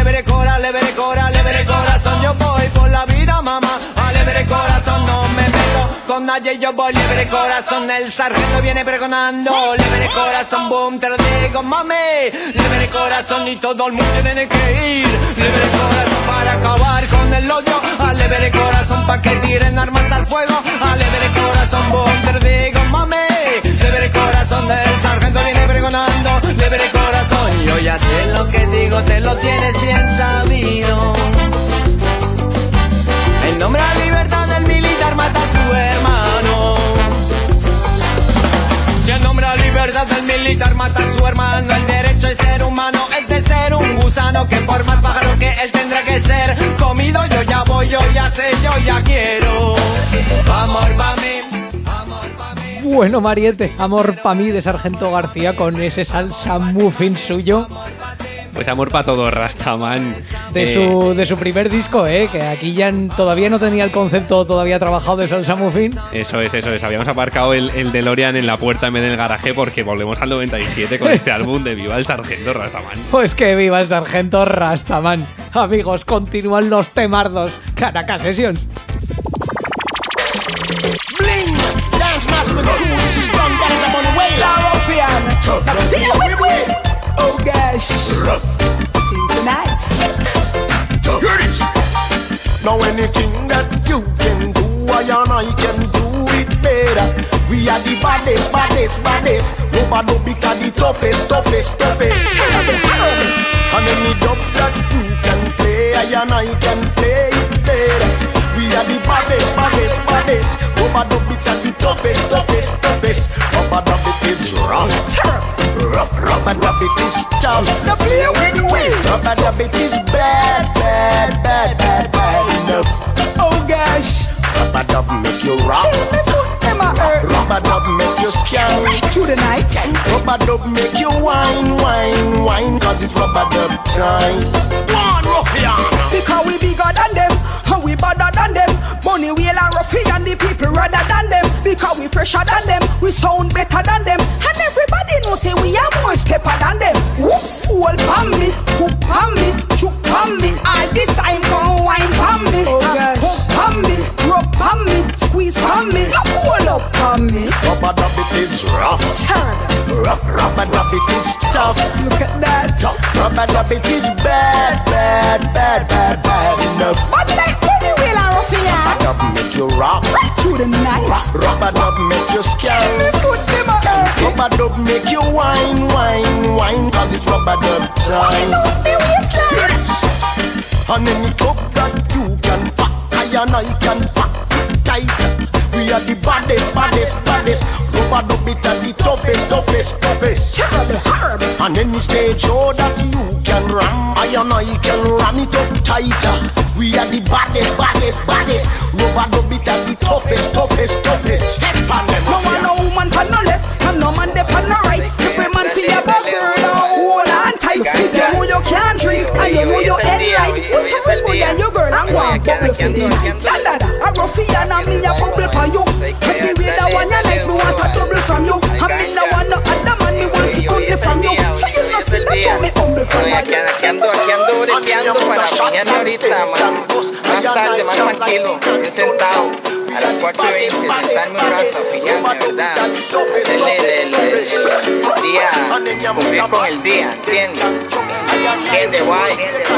yo voy por la vida, mamá. Ay, libre corazón, no me meto con nadie, yo voy libre corazón. El sargento viene pregonando, libre corazón, boom, te lo digo, mami. Libre corazón y todo el mundo tiene que ir. Libre corazón para acabar con el odio. Ay, libre corazón pa' que tiren armas al fuego. Ay, libre corazón, boom, te lo digo, mami. Libre corazón, el sargento viene pregonando, libre corazón. Yo ya sé lo que digo, te lo tienes bien sabido. En nombre a libertad del militar mata a su hermano. Si en nombre a libertad del militar mata a su hermano, el derecho de ser humano es de ser un gusano, que por más pájaro que él tendrá que ser comido. Yo ya voy, yo ya sé, yo ya quiero amor pa' mí. Bueno, Mariette, amor pa' mí de Sargento García con ese salsa muffin suyo. Pues amor para todo, Rastaman. De su primer disco, que aquí ya todavía no tenía el concepto todavía trabajado de salsa muffin. Eso es. Habíamos aparcado el DeLorean en la puerta en vez del garaje porque volvemos al 97 con este álbum de Viva el Sargento Rastaman. Pues que viva el Sargento Rastaman. Amigos, continúan los temardos. Caracas Sessions. Bling! Dance master with the crew, this is done, that is I'm on the way. La Ruffian! Oh gosh! Seems nice. Now anything that you can do, I and I can do it better. We are the baddest. Nobody because the toughest. And any dub that you can play, I and I can play it better. We are the baddest. Nobody because the toughest. Rubber it is rough, and it is tough. Now play with me. Rubber it is bad enough. Oh gosh. Rubber make you rock. Am I hurt? Rubber make you scan right through the night. Rubber make you wine, cause it's rubber time. One ruffian. Because we bigger than them, and we badder than them. Money wheel and ruffian, the people rather than them. Because we fresher than them, we sound better than them. And everybody knows say we are more stepper than them. Whoops, hold pan me, hook pan me, chook pan me. All the time come wine pan me, hook pan me, rub pan me, squeeze pan me. on me. Rub-a-dub it is rough. Rub-a-dub it is tough. Look at that. Rub-a-dub it is bad enough. But like any wheel and ruffian. Rub-a-dub make you rock. Right through the night. Rub-a-dub make you scare. Me foot them a hurt. Rub-a-dub make you whine. Cause it's rub-a-dub time. Me waistline. And any cup that you can pack, I can pack tight. We are the baddest. Rub-a-dub it are the toughest. Terrible. And any stage show that you can ram, I can ram it up tighter. We are the baddest. Rub-a-dub it are the toughest. Step on them. No man, no woman pan no left, and no man they pan no right. Every man feel a bugger now, hold on tight. If you know you can't drink, and you know you head right, you say for you and your girl and one bubble for the night. A ruffian and me a bubble for you. Every way that one you nice, me want a double from you. And me no want no other man, me want to double from you. So you know see that you me humble from you. Aquí ando breteando para bañarme ahorita, man. Más tarde, más tranquilo, bien sentado. A las 4:20, sentarme un rato, pillarme, ¿verdad? Hacerle el día, cumplir con el día, ¿entiendes? ¿Entiendes, guay?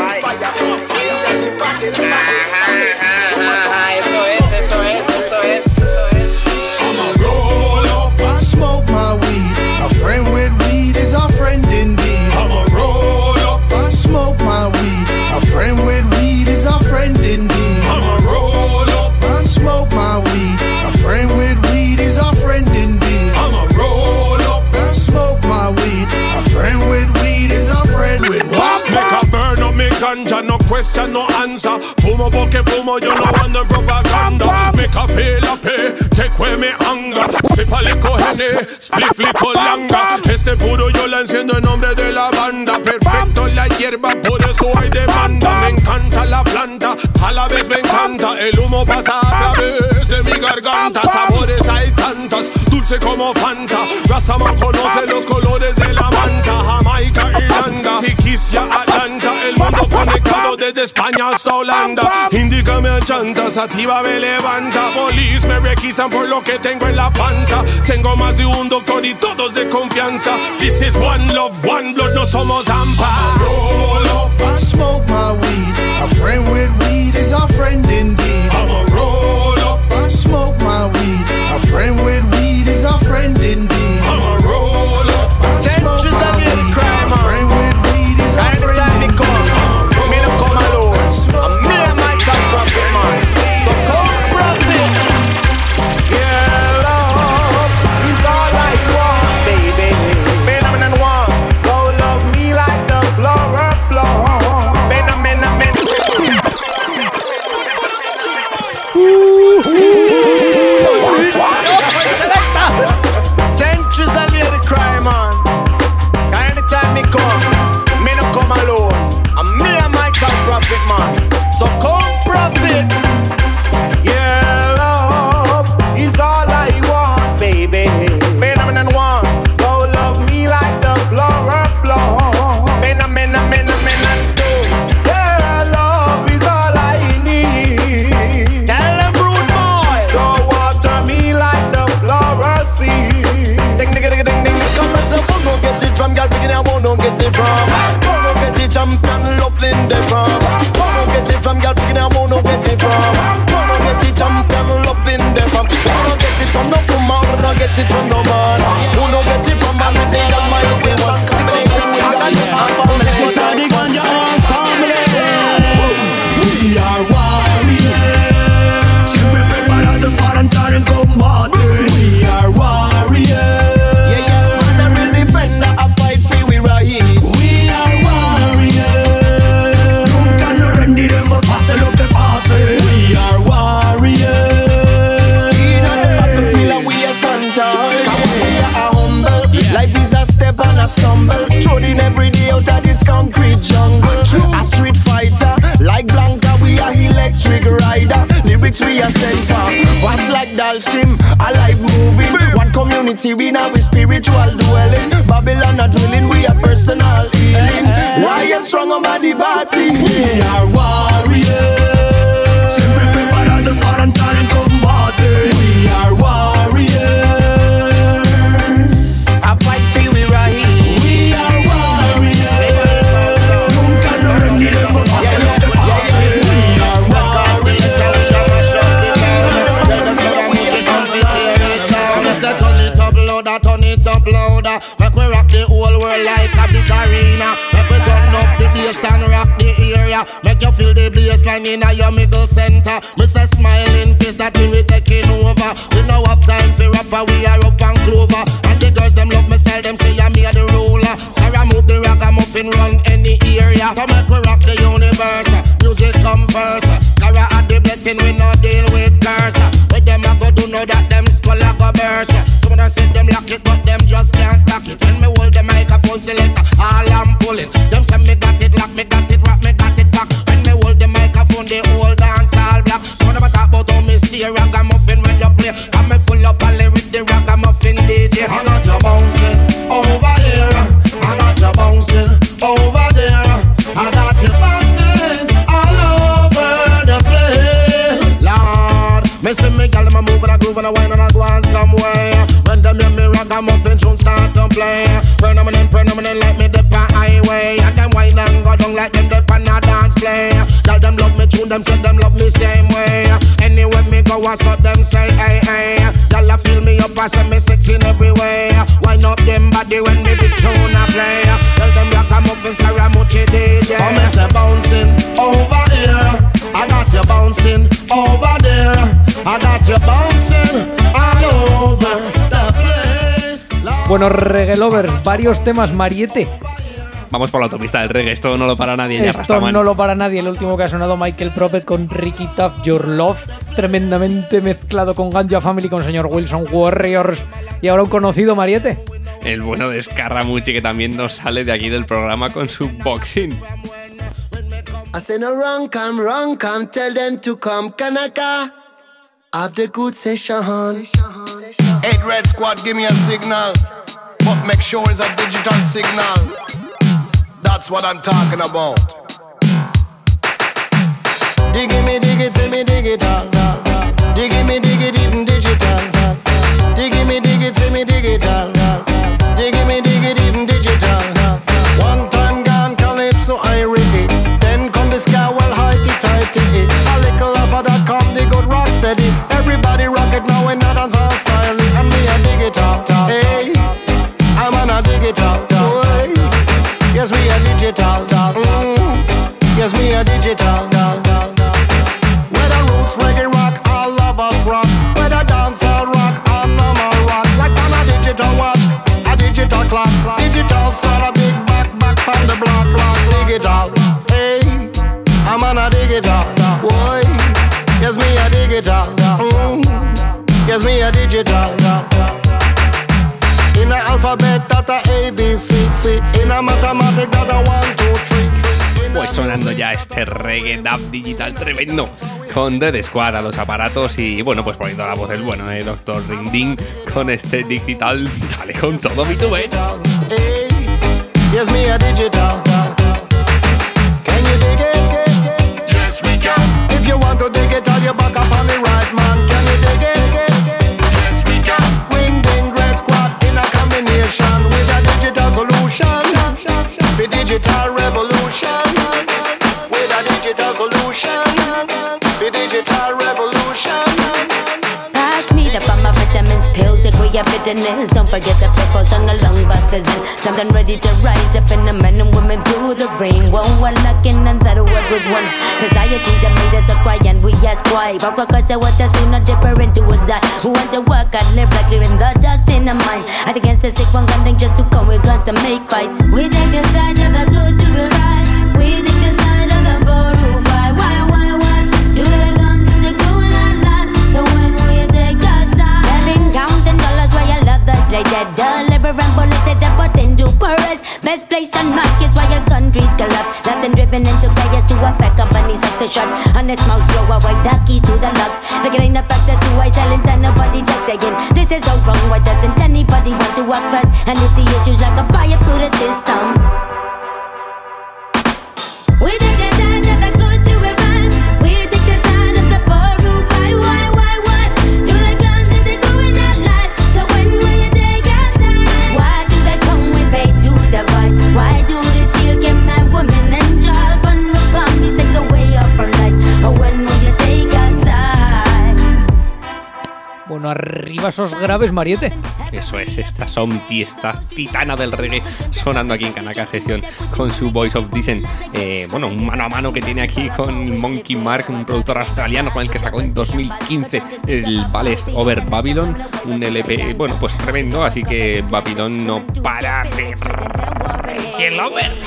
Ajá, eso es. I'ma roll up and smoke my weed. A friend with weed is a friend indeed. I'ma roll up and smoke my weed. A friend with weed is a friend indeed. I'ma roll up and smoke my weed. A friend with weed is a friend indeed. I'ma roll up and smoke my weed. A friend with weed is a friend with what? Make a burn up me ganja, no question, no answer. Fumo porque fumo, you know want the propaganda. Make a feel a pay, take away me anger. Sip a lico Henny, spliff lico langa. Este puro yo la enciendo en nombre de la banda. Perfecto la hierba, por eso hay demanda. Me encanta la planta, a la vez me encanta. El humo pasa a través de mi garganta. Sabores hay tantas, dulce como Fanta. Rastaman conoce los colores de la manta. Jamaica, Irlanda, Tiquicia, Atlanta. El mundo conectado desde España hasta Holanda. Indícame a chantas, activa me levanta. Police me requisan por lo que tengo en la panta. Tengo más de un doctor y todos de confianza. This is one love, one blood, no somos AMPA. Roll up and smoke my weed. A friend with weed is a friend indeed. I'ma roll up and smoke my weed. A friend with weed is a friend indeed. I'ma roll up and smoke my weed. A friend with weed is a friend indeed. Me no come alone. I'm me and my top profit man. So come profit. Yeah, love is all I want, baby. Benjamin one. So love me like the flower bloom. Benjamin. Centuries a lady cry, man. Anytime me come, me no come alone. I'm me and my top profit man. So come profit. Yeah, love is all I want, baby. Benjamin one. So love me like the flower bloom. Benjamin and two. Yeah, love is all I need. Tell them rude boy. So water me like the flower seed. Ding. Come and say, who don't get it from? Girl, picking out, who don't get it from? Who don't get it champion loving the from? Who don't get it from? Girl, picking out, who don't get it from? Who don't get it champion loving the from? Who don't get it from no woman? Who don't get it from no man? Who don't get it from man? It's the almighty one. We are warriors. Siempre preparados para entrar en combate. We are warriors. Yeah, man, a real defender, I fight free, we right. We are warriors. Nunca nos rendiremos, pase lo que pase. We are warriors. In the battlefield, and we are stand tall. We are humble. Life is a step and a stumble. Trotting every day out of this concrete jungle. A street fighter, like Blanca, we are electric rider. Lyrics we are sent for. What's like Dalsim, a life moving. One community, we now with spiritual dwelling. Babylon a drilling, we are personal healing. Lion strong on body batting. We are warriors. Siempre preparados para entrar en combate. We are warriors. Make we rock the whole world like a big arena. Make we turn up the bass and rock the area. Make you feel the bass line in your middle center. Me say smiling face, that when we taking over. We now have time for rap, for we are up and clover. And the girls them love me style, them say I'm here the ruler. Sarah move the ragamuffin run any area. Come make we rock the universe. Music come first. Sarah had the blessing, we no deal with curse. With them I go do know that them skull a go burst. Some of them say them lock it, but them just can't stack it. When me hold the microphone selector, all I'm pulling. Them say me got it lock, me got it rock, me got it back. When me hold the microphone, they hold dance all black. Some of them talk about how me stay ragamuffin when you play. And me full up a lyrics, the ragamuffin DJ. I got you bouncing over here. I got you bouncing over there. I got you bouncing all over the place. Lord, me see me gal, me move and I groove and I whine and I go on somewhere. When them hear me ragamuffin tune start to play, permanent like me dip on highway. And them whine and go down like them dip on a dance play. Tell them love me tune, them say them love me same way. Anywhere me go, I saw them say hey hey. Y'all feel me up, I say me sexy in every way. Wind up them body when me big tune a play. Tell them ragamuffin Sarah Muchi DJ. Oh me say bouncing over here. I got you bouncing over there. I got you bouncing all over the place. Bueno, reggae lovers, varios temas, Mariette. Vamos por la autopista del reggae, esto no lo para nadie. Ya Esto no lo para nadie. El último que ha sonado, Michael Prophet con Ricky Tuff, Your Love, tremendamente mezclado con Ganja Family, con señor Wilson Warriors. Y ahora un conocido, Mariette. El bueno de Scaramucci, que también nos sale de aquí del programa con su boxing. I say no run come, tell them to come, Kanaka. Have the good session. 8 Red Squad, give me a signal, but make sure it's a digital signal. That's what I'm talking about. Diggy me, dig it, say me, dig it all. Diggy me, dig it, even digital. Diggy me, dig it, say me, dig it all. Diggy me, dig it, even digital. One time gone, calypso, I ready. Then come the sky, well, highty-tighty. A little of that come, the good rock steady. Everybody rock it now and not on sound style. And me a digital, hey. I'm on a digital, hey. Yes, we a digital, yes, we a digital, Whether roots, reggae rock, all of us rock. Whether dancehall rock, or normal rock. Like on a digital watch, a digital clock. Digital start a big back on the block. Digital, hey, I'm on a digital, boy. Yes, me a digital, yes, me a digital. In a alphabet, that a ABC. In a mathematics, that a 1, 2, 3. Pues sonando ya este reggae dub digital tremendo con Dead Squad a los aparatos y bueno, pues poniendo la voz del bueno de Dr. Ring con este digital. Dale con todo, mi tube. Yes, me a digital. Can you dig it? Yes, we can. If you want to dig it, all you back up on me right, man. Can you dig it? Yes, we can. Ring, ding, Red Squad in a combination with a digital solution. For digital revolution. With a digital solution. For digital revolution. Pass me the pharma vitamins, pills, agree your bitterness. Don't forget the purples on the lung butters and something ready to rise up in the men and women through the rain. One looking and that word was one. Society that made us a cry and we ask why. But because I want us sooner different to us die. Who want to work and live like living the dust in the mind. I think against the sick one gunning just to come with guns to make fights. We take the side of the good to be right. We take the side of the poor who buy. Why, what? Do they come to the crew in our lives? So when we take our side, having counting dollars while your lovers lay dead. Delivering bullets at the button to Paris. Best place on markets while your countries collapse. Last and driven into players to affect companies like the shot. On the smoke blow away the keys to the locks. They're getting the facts to why silence and nobody talks again. This is so wrong, why doesn't anybody want to walk fast? And it's the issues like a fire through the system. We take the side of the good to be rise. We take the side of the poor who cry. Why, what? Do they come to the crew in our lives? So when will you take our side? Why do they come with hate to divide? Why do they still get mad women and child? But no promise take away up from light. Or when will you take our side? Bueno, arriba arriba esos graves, Mariette. Eso es, esta Somti, esta titana del reggae, sonando aquí en Kanaka Session con su Voice of Dissent. Bueno, un mano a mano que tiene aquí con Monkey Mark, un productor australiano con el que sacó en 2015 el Ballast Over Babylon, un LP, bueno, pues tremendo, así que Babylon no para de... ¡Que lovers!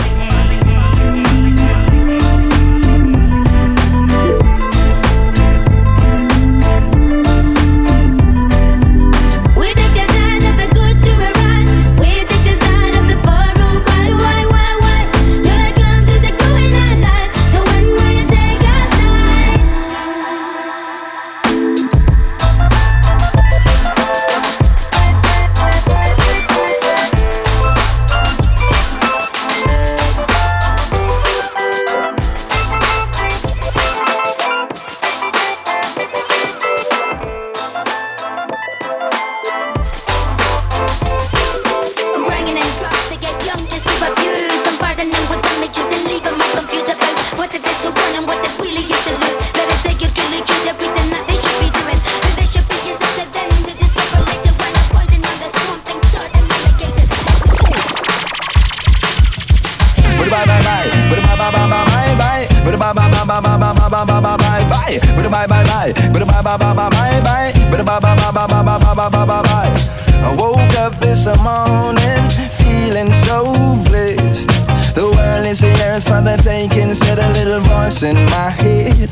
I woke up this morning feeling so blessed. The world is yours for the taking, said a little voice in my head.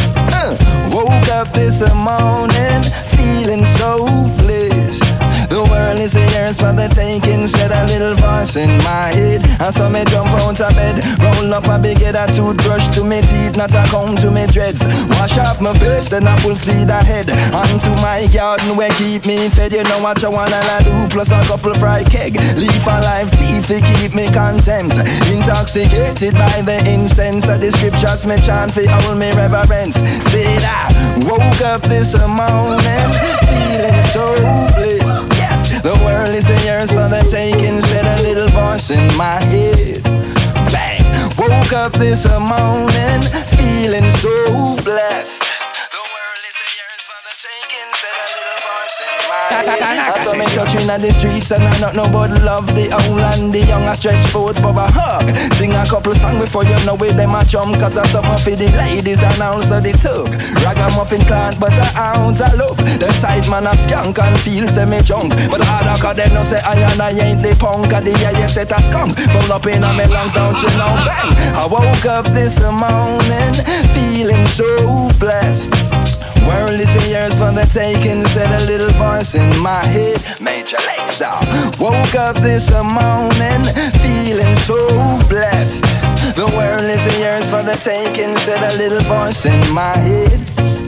Woke up this morning feeling so blessed. The world is yours for the taking, said a little voice in my head. And so me jump out of bed, roll up a big head, a toothbrush to me teeth, not a comb to me dreads. Wash off my face, then I full speed ahead. Onto my garden where keep me fed. You know what you wanna do, plus a couple fried keg. Leaf and live tea to keep me content. Intoxicated by the incense of the scriptures, me chant for all me reverence. Say that, woke up this morning feeling so blessed. Yes, the world is yours for the taking, said a little voice in my head. Bang, woke up this morning feeling so blessed. The world is yours for the taking, said a little voice in my head. I saw me touching on the streets and I not know but love the old and the young. I stretch forth for a hug, sing a couple songs before you know it, them a chum. Cause I summer for the ladies and also the tug. Ragamuffin plant but I out of love. Them side man a skunk and feel say me junk. But harder cause they know say I ain't the punk. Cause the air set a skunk pull up in on me lungs, don't you know? Bang! I woke up this morning feeling so blessed. World is yours for the taking, said a little voice in my head. Major Lazer. Woke up this morning feeling so blessed. The world is yours for the taking, said a little voice in my head.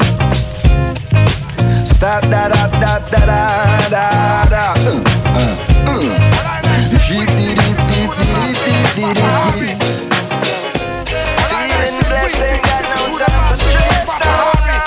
Stop da da da da da da da. Feeling blessed, ain't got no time for stress now.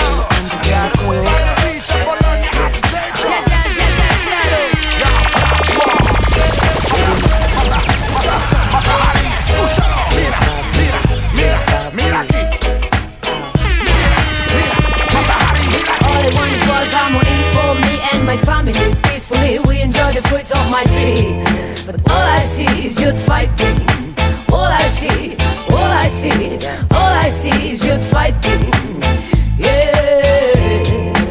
My family, peacefully we enjoy the fruits of my tree. But all I see is youth fighting. All I see, all I see, all I see is youth fighting. Yeah.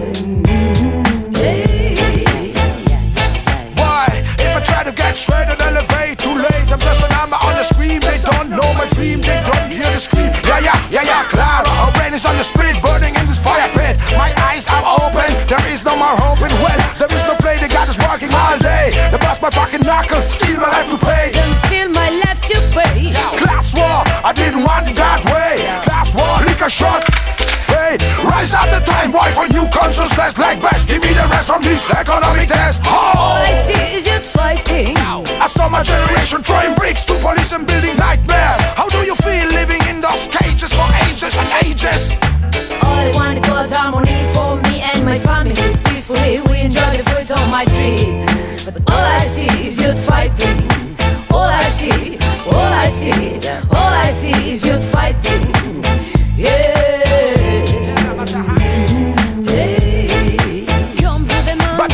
Why? If I try to get straight and elevate, too late. I'm just a number on the screen. They don't know my dream, they don't hear the scream. Yeah, Clara. Our brain is on the spit, burning in this fire pit. My eyes are open, there is no more hope. Well, there is no play, they got us working all day. They bust my fucking knuckles, steal my life to pay. Then steal my life to pay. Class war, I didn't want it that way. Class war, liquor shot. Hey, rise up the time, boy, for new consciousness. Black best, give me the rest from this economic test. All I see is youth fighting. I saw my generation throwing bricks to police and building nightmares. How do you feel living in those cages for ages and ages? All I wanted was harmony for me and my family. Peacefully we enjoy the fruits of my tree. But all I see is youth fighting. All I see, all I see, all I see is youth fighting. Yeah.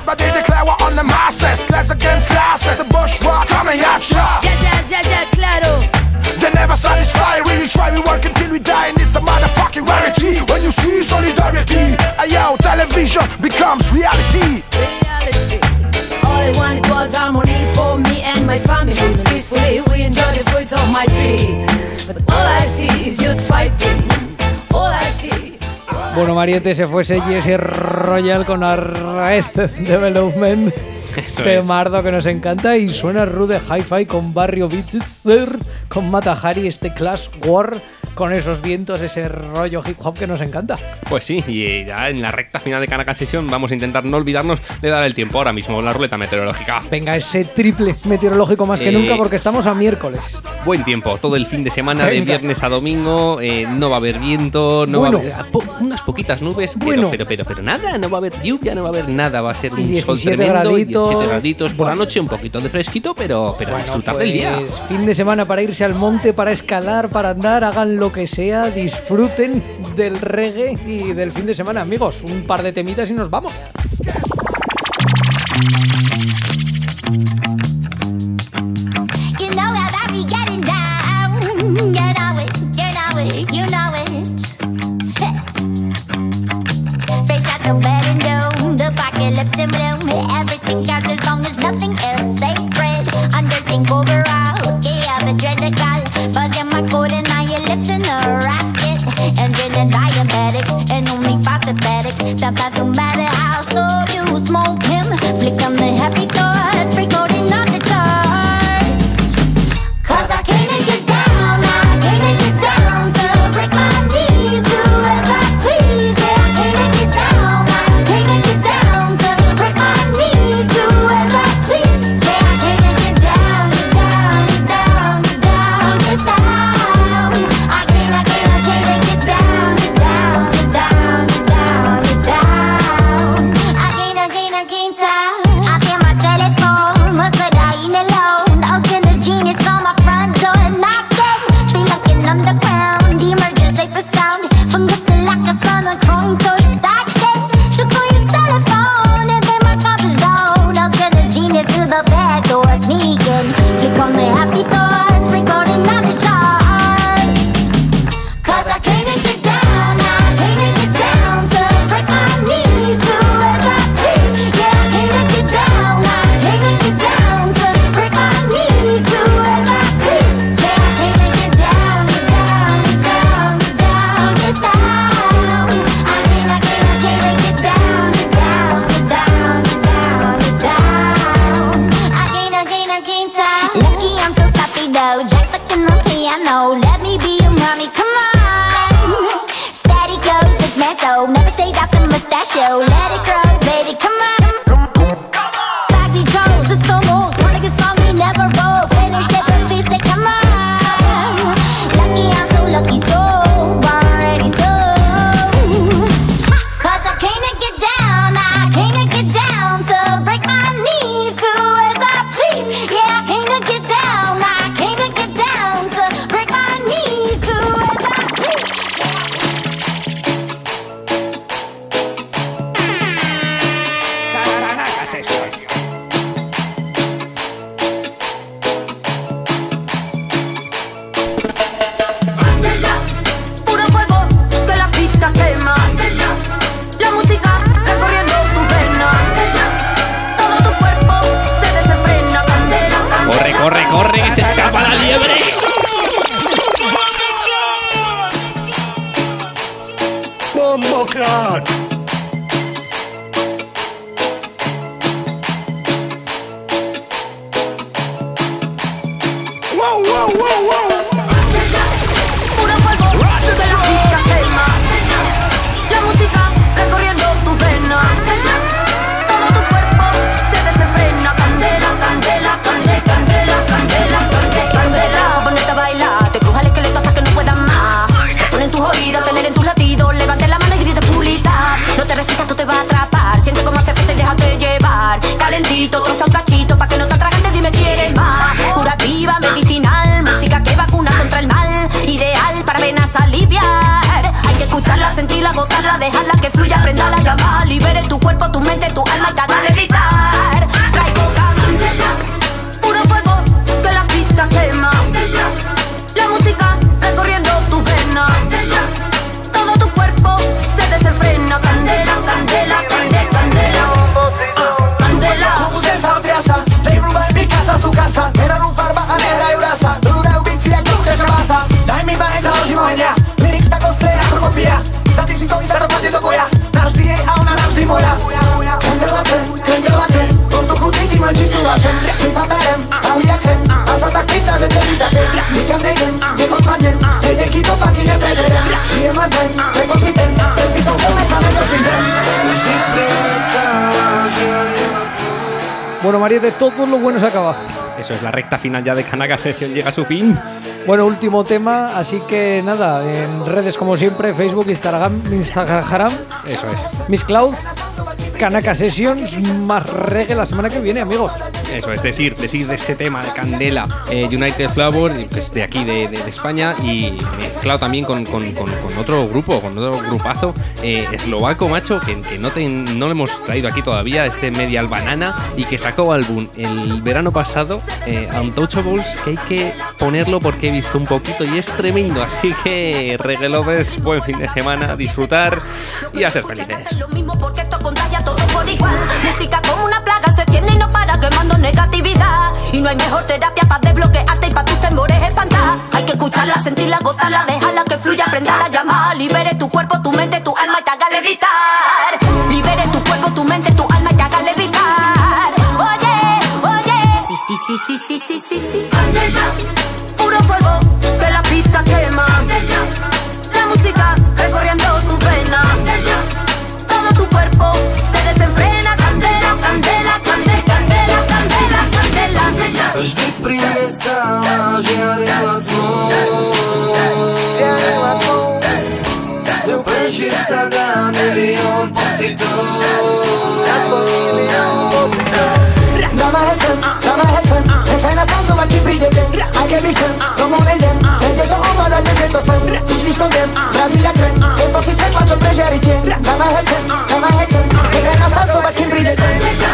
Everybody declare we're on the masses. Class against classes, the bushwalk coming at ya. Ya, claro. They never satisfy, really try, we work until we die, and it's a motherfucking rarity. When you see solidarity, yo, television becomes reality. All I wanted was harmony for me and my family. Peacefully we enjoy the fruits of my tree. But all I see is youth fighting. All I see. Bueno, Mariette, se fuese Jesse Royal con Arrested Development. Temardo que nos encanta. Y suena Rude Hi-Fi con Barrio Beats, con Mata Hari, este Clash War, con esos vientos, ese rollo hip hop que nos encanta. Pues sí, y ya en la recta final de Kanaka Session vamos a intentar no olvidarnos de dar el tiempo ahora mismo en la ruleta meteorológica. Venga, ese triple meteorológico más que nunca, porque estamos a miércoles. Buen tiempo, todo el fin de semana, de viernes a domingo. No va a haber viento, no va a haber unas poquitas nubes, pero nada, no va a haber lluvia, no va a haber nada, va a ser un sol tremendo, 17 graditos por la noche, un poquito de fresquito, pero bueno, disfrutar del día. Fin de semana para irse al monte, para escalar, para andar, hagan lo que sea, disfruten del reggae y del fin de semana, amigos. Un par de temitas y nos vamos. Everything counts as long as nothing else sacred. Underthink overall, yeah, the dreadical. Buzzing my code and now you're lifting a rocket. Engine and diabetics, and only phosphatics. That pass no matter how slow you smoke him. Flick on the happy thoughts, recording on the charts. Cause I can't get down, I can't get down to break my knees, do as I please. Yeah, I can't get down, I can't get down to break my knees, do as I please. Yeah, I can't get down, get down, get down, get down, get down. I can't get down, get down, get down, get down, get down. I can't tell. I feel my telephone, must have died alone. Oh goodness, genius on my front door knocking. Still looking underground, the emergency for sound. Fungus like a sun on chrome, so you start it. To call your telephone, and then my comfort zone. Oh goodness, genius to the back door sneaking. Click on the happy thoughts, recording on the charts. Cause I can't get down, I can't get down to break my knees, do as I please. Yeah, I can't get down, I can't get down to break my knees, do as I please. Yeah, I can't get down, get down, get down, get down, get down. I can't get down, get down, get down, get down, get down. I can't tell. Lucky I'm so sloppy though, Jack stuck in the piano. Let me be your mommy, come on. Steady goes, it's meso. Never shade out the mustachio. Let it grow, baby, come on. Baggy Jones, it's almost one of the song we never wrote. Finish it, but please say come on. Lucky I'm so lucky, so already so. Cause I can't get down, I can't get down to break my knees, do as I please. Yeah, I can't get down, I can't get down to break my knees, do as I please. Kanaka Session. Puro fuego que la pista quema. La música recorriendo tu vena. Todo tu cuerpo se desenfrena. Candela, Corre, corre, corre, que se escapa la liebre. Bombo crack. Wow, wow, wow, wow. puro fuego que la pista quema. La música recorriendo tu vena. Todo tu cuerpo se desenfrena. Candela, candela, candela, candela, candela, candela, candela. Ponete a bailar, te cruja el esqueleto hasta que no puedas más. Resuena en tus oídos, acelera en tus latidos. Levante la mano y grite pulita. fluya, prenda la llama, libere tu cuerpo, tu mente, tu alma, te haga levitar. Traigo candela, puro fuego que la pista quema. La música recorriendo tu vena, todo tu cuerpo se desenfrena. Candela, candela, candela, candela. Como senza otriasa, lei ruba in mi casa su casa. Era non farba a nera e urasa. Dura ubiția cum te pasa. Dai mi bani sau și moia. Lyrics ta costrea cu copia. Statisticul intră parte de boia. N-aș știe a una n-aș ști moia. Candela tre, porto cu titi mangistu lasem. Mi fa berem, alia crem. Asta ta crista že te visate. Mi candelen, ne companien. E de chito pa chi ne prederem. Și e mă den, te consitem. Te spiso come sa ne docizem. Bueno, Mariette, todo lo bueno se acaba. Eso es, la recta final ya de Kanaka Session llega a su fin. Bueno, último tema, así que nada, en redes como siempre, Facebook, Instagram, eso es, Miss Cloud, Kanaka Sessions, más reggae la semana que viene, amigos. Eso es decir de este tema de Candela, United Flower, pues de aquí de España, y mezclado también con otro grupo, con otro grupazo eslovaco, macho, que no lo hemos traído aquí todavía, este Medial Banana, y que sacó álbum el verano pasado, Untouchables, que hay que ponerlo porque he visto un poquito y es tremendo, así que reggae lovers, buen fin de semana, disfrutar y a ser felices. Lo mismo porque esto contagia todo por igual. Música como una plaga se tiene y no para quemando negatividad. Y no hay mejor terapia para desbloquearte y para tus temores espantar. Hay que escucharla, sentirla, gozarla, dejarla que fluya, prenda la llama. Libere tu cuerpo, tu mente, tu alma y te haga levitar. Libere tu cuerpo, tu mente, tu alma y te haga levitar. Oye, sí. Puro fuego que la pista quema. La música recorriendo tu vena. Todo tu cuerpo se desenfrena. Candela, candela, candela, candela, candela, candela. Vždy príde stála žiarila tmou. S ňou prežiť sa dá milión pocitov. Dame hecen, nechaj nás tancovať, kým príde deň. Aj keby chcem, tomu nejdem. Nejde to ovládať, dnes je to sen. Cítiš to viem, mrazí jak ren. Ten pocit svetla, čo prežiari tieň. Dame hecen, nechaj nás tancovať, kým príde deň.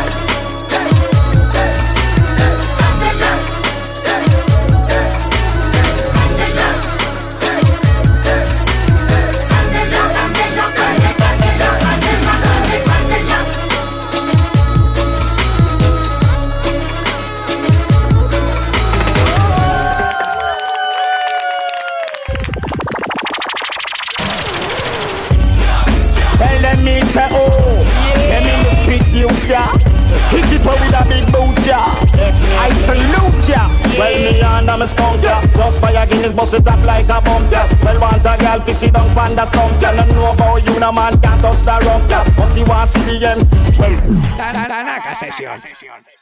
Kick it up with a big boot, yeah. I salute ya. Well, me and I'm a skunk, yeah. Just by a Guinness, bust it up like a bomb, yeah. Well, want a girl, fish it down pan the stump, yeah. No know about you, no man can't touch the rump, yeah. But she wants to see the end. Well, Kanaka Session.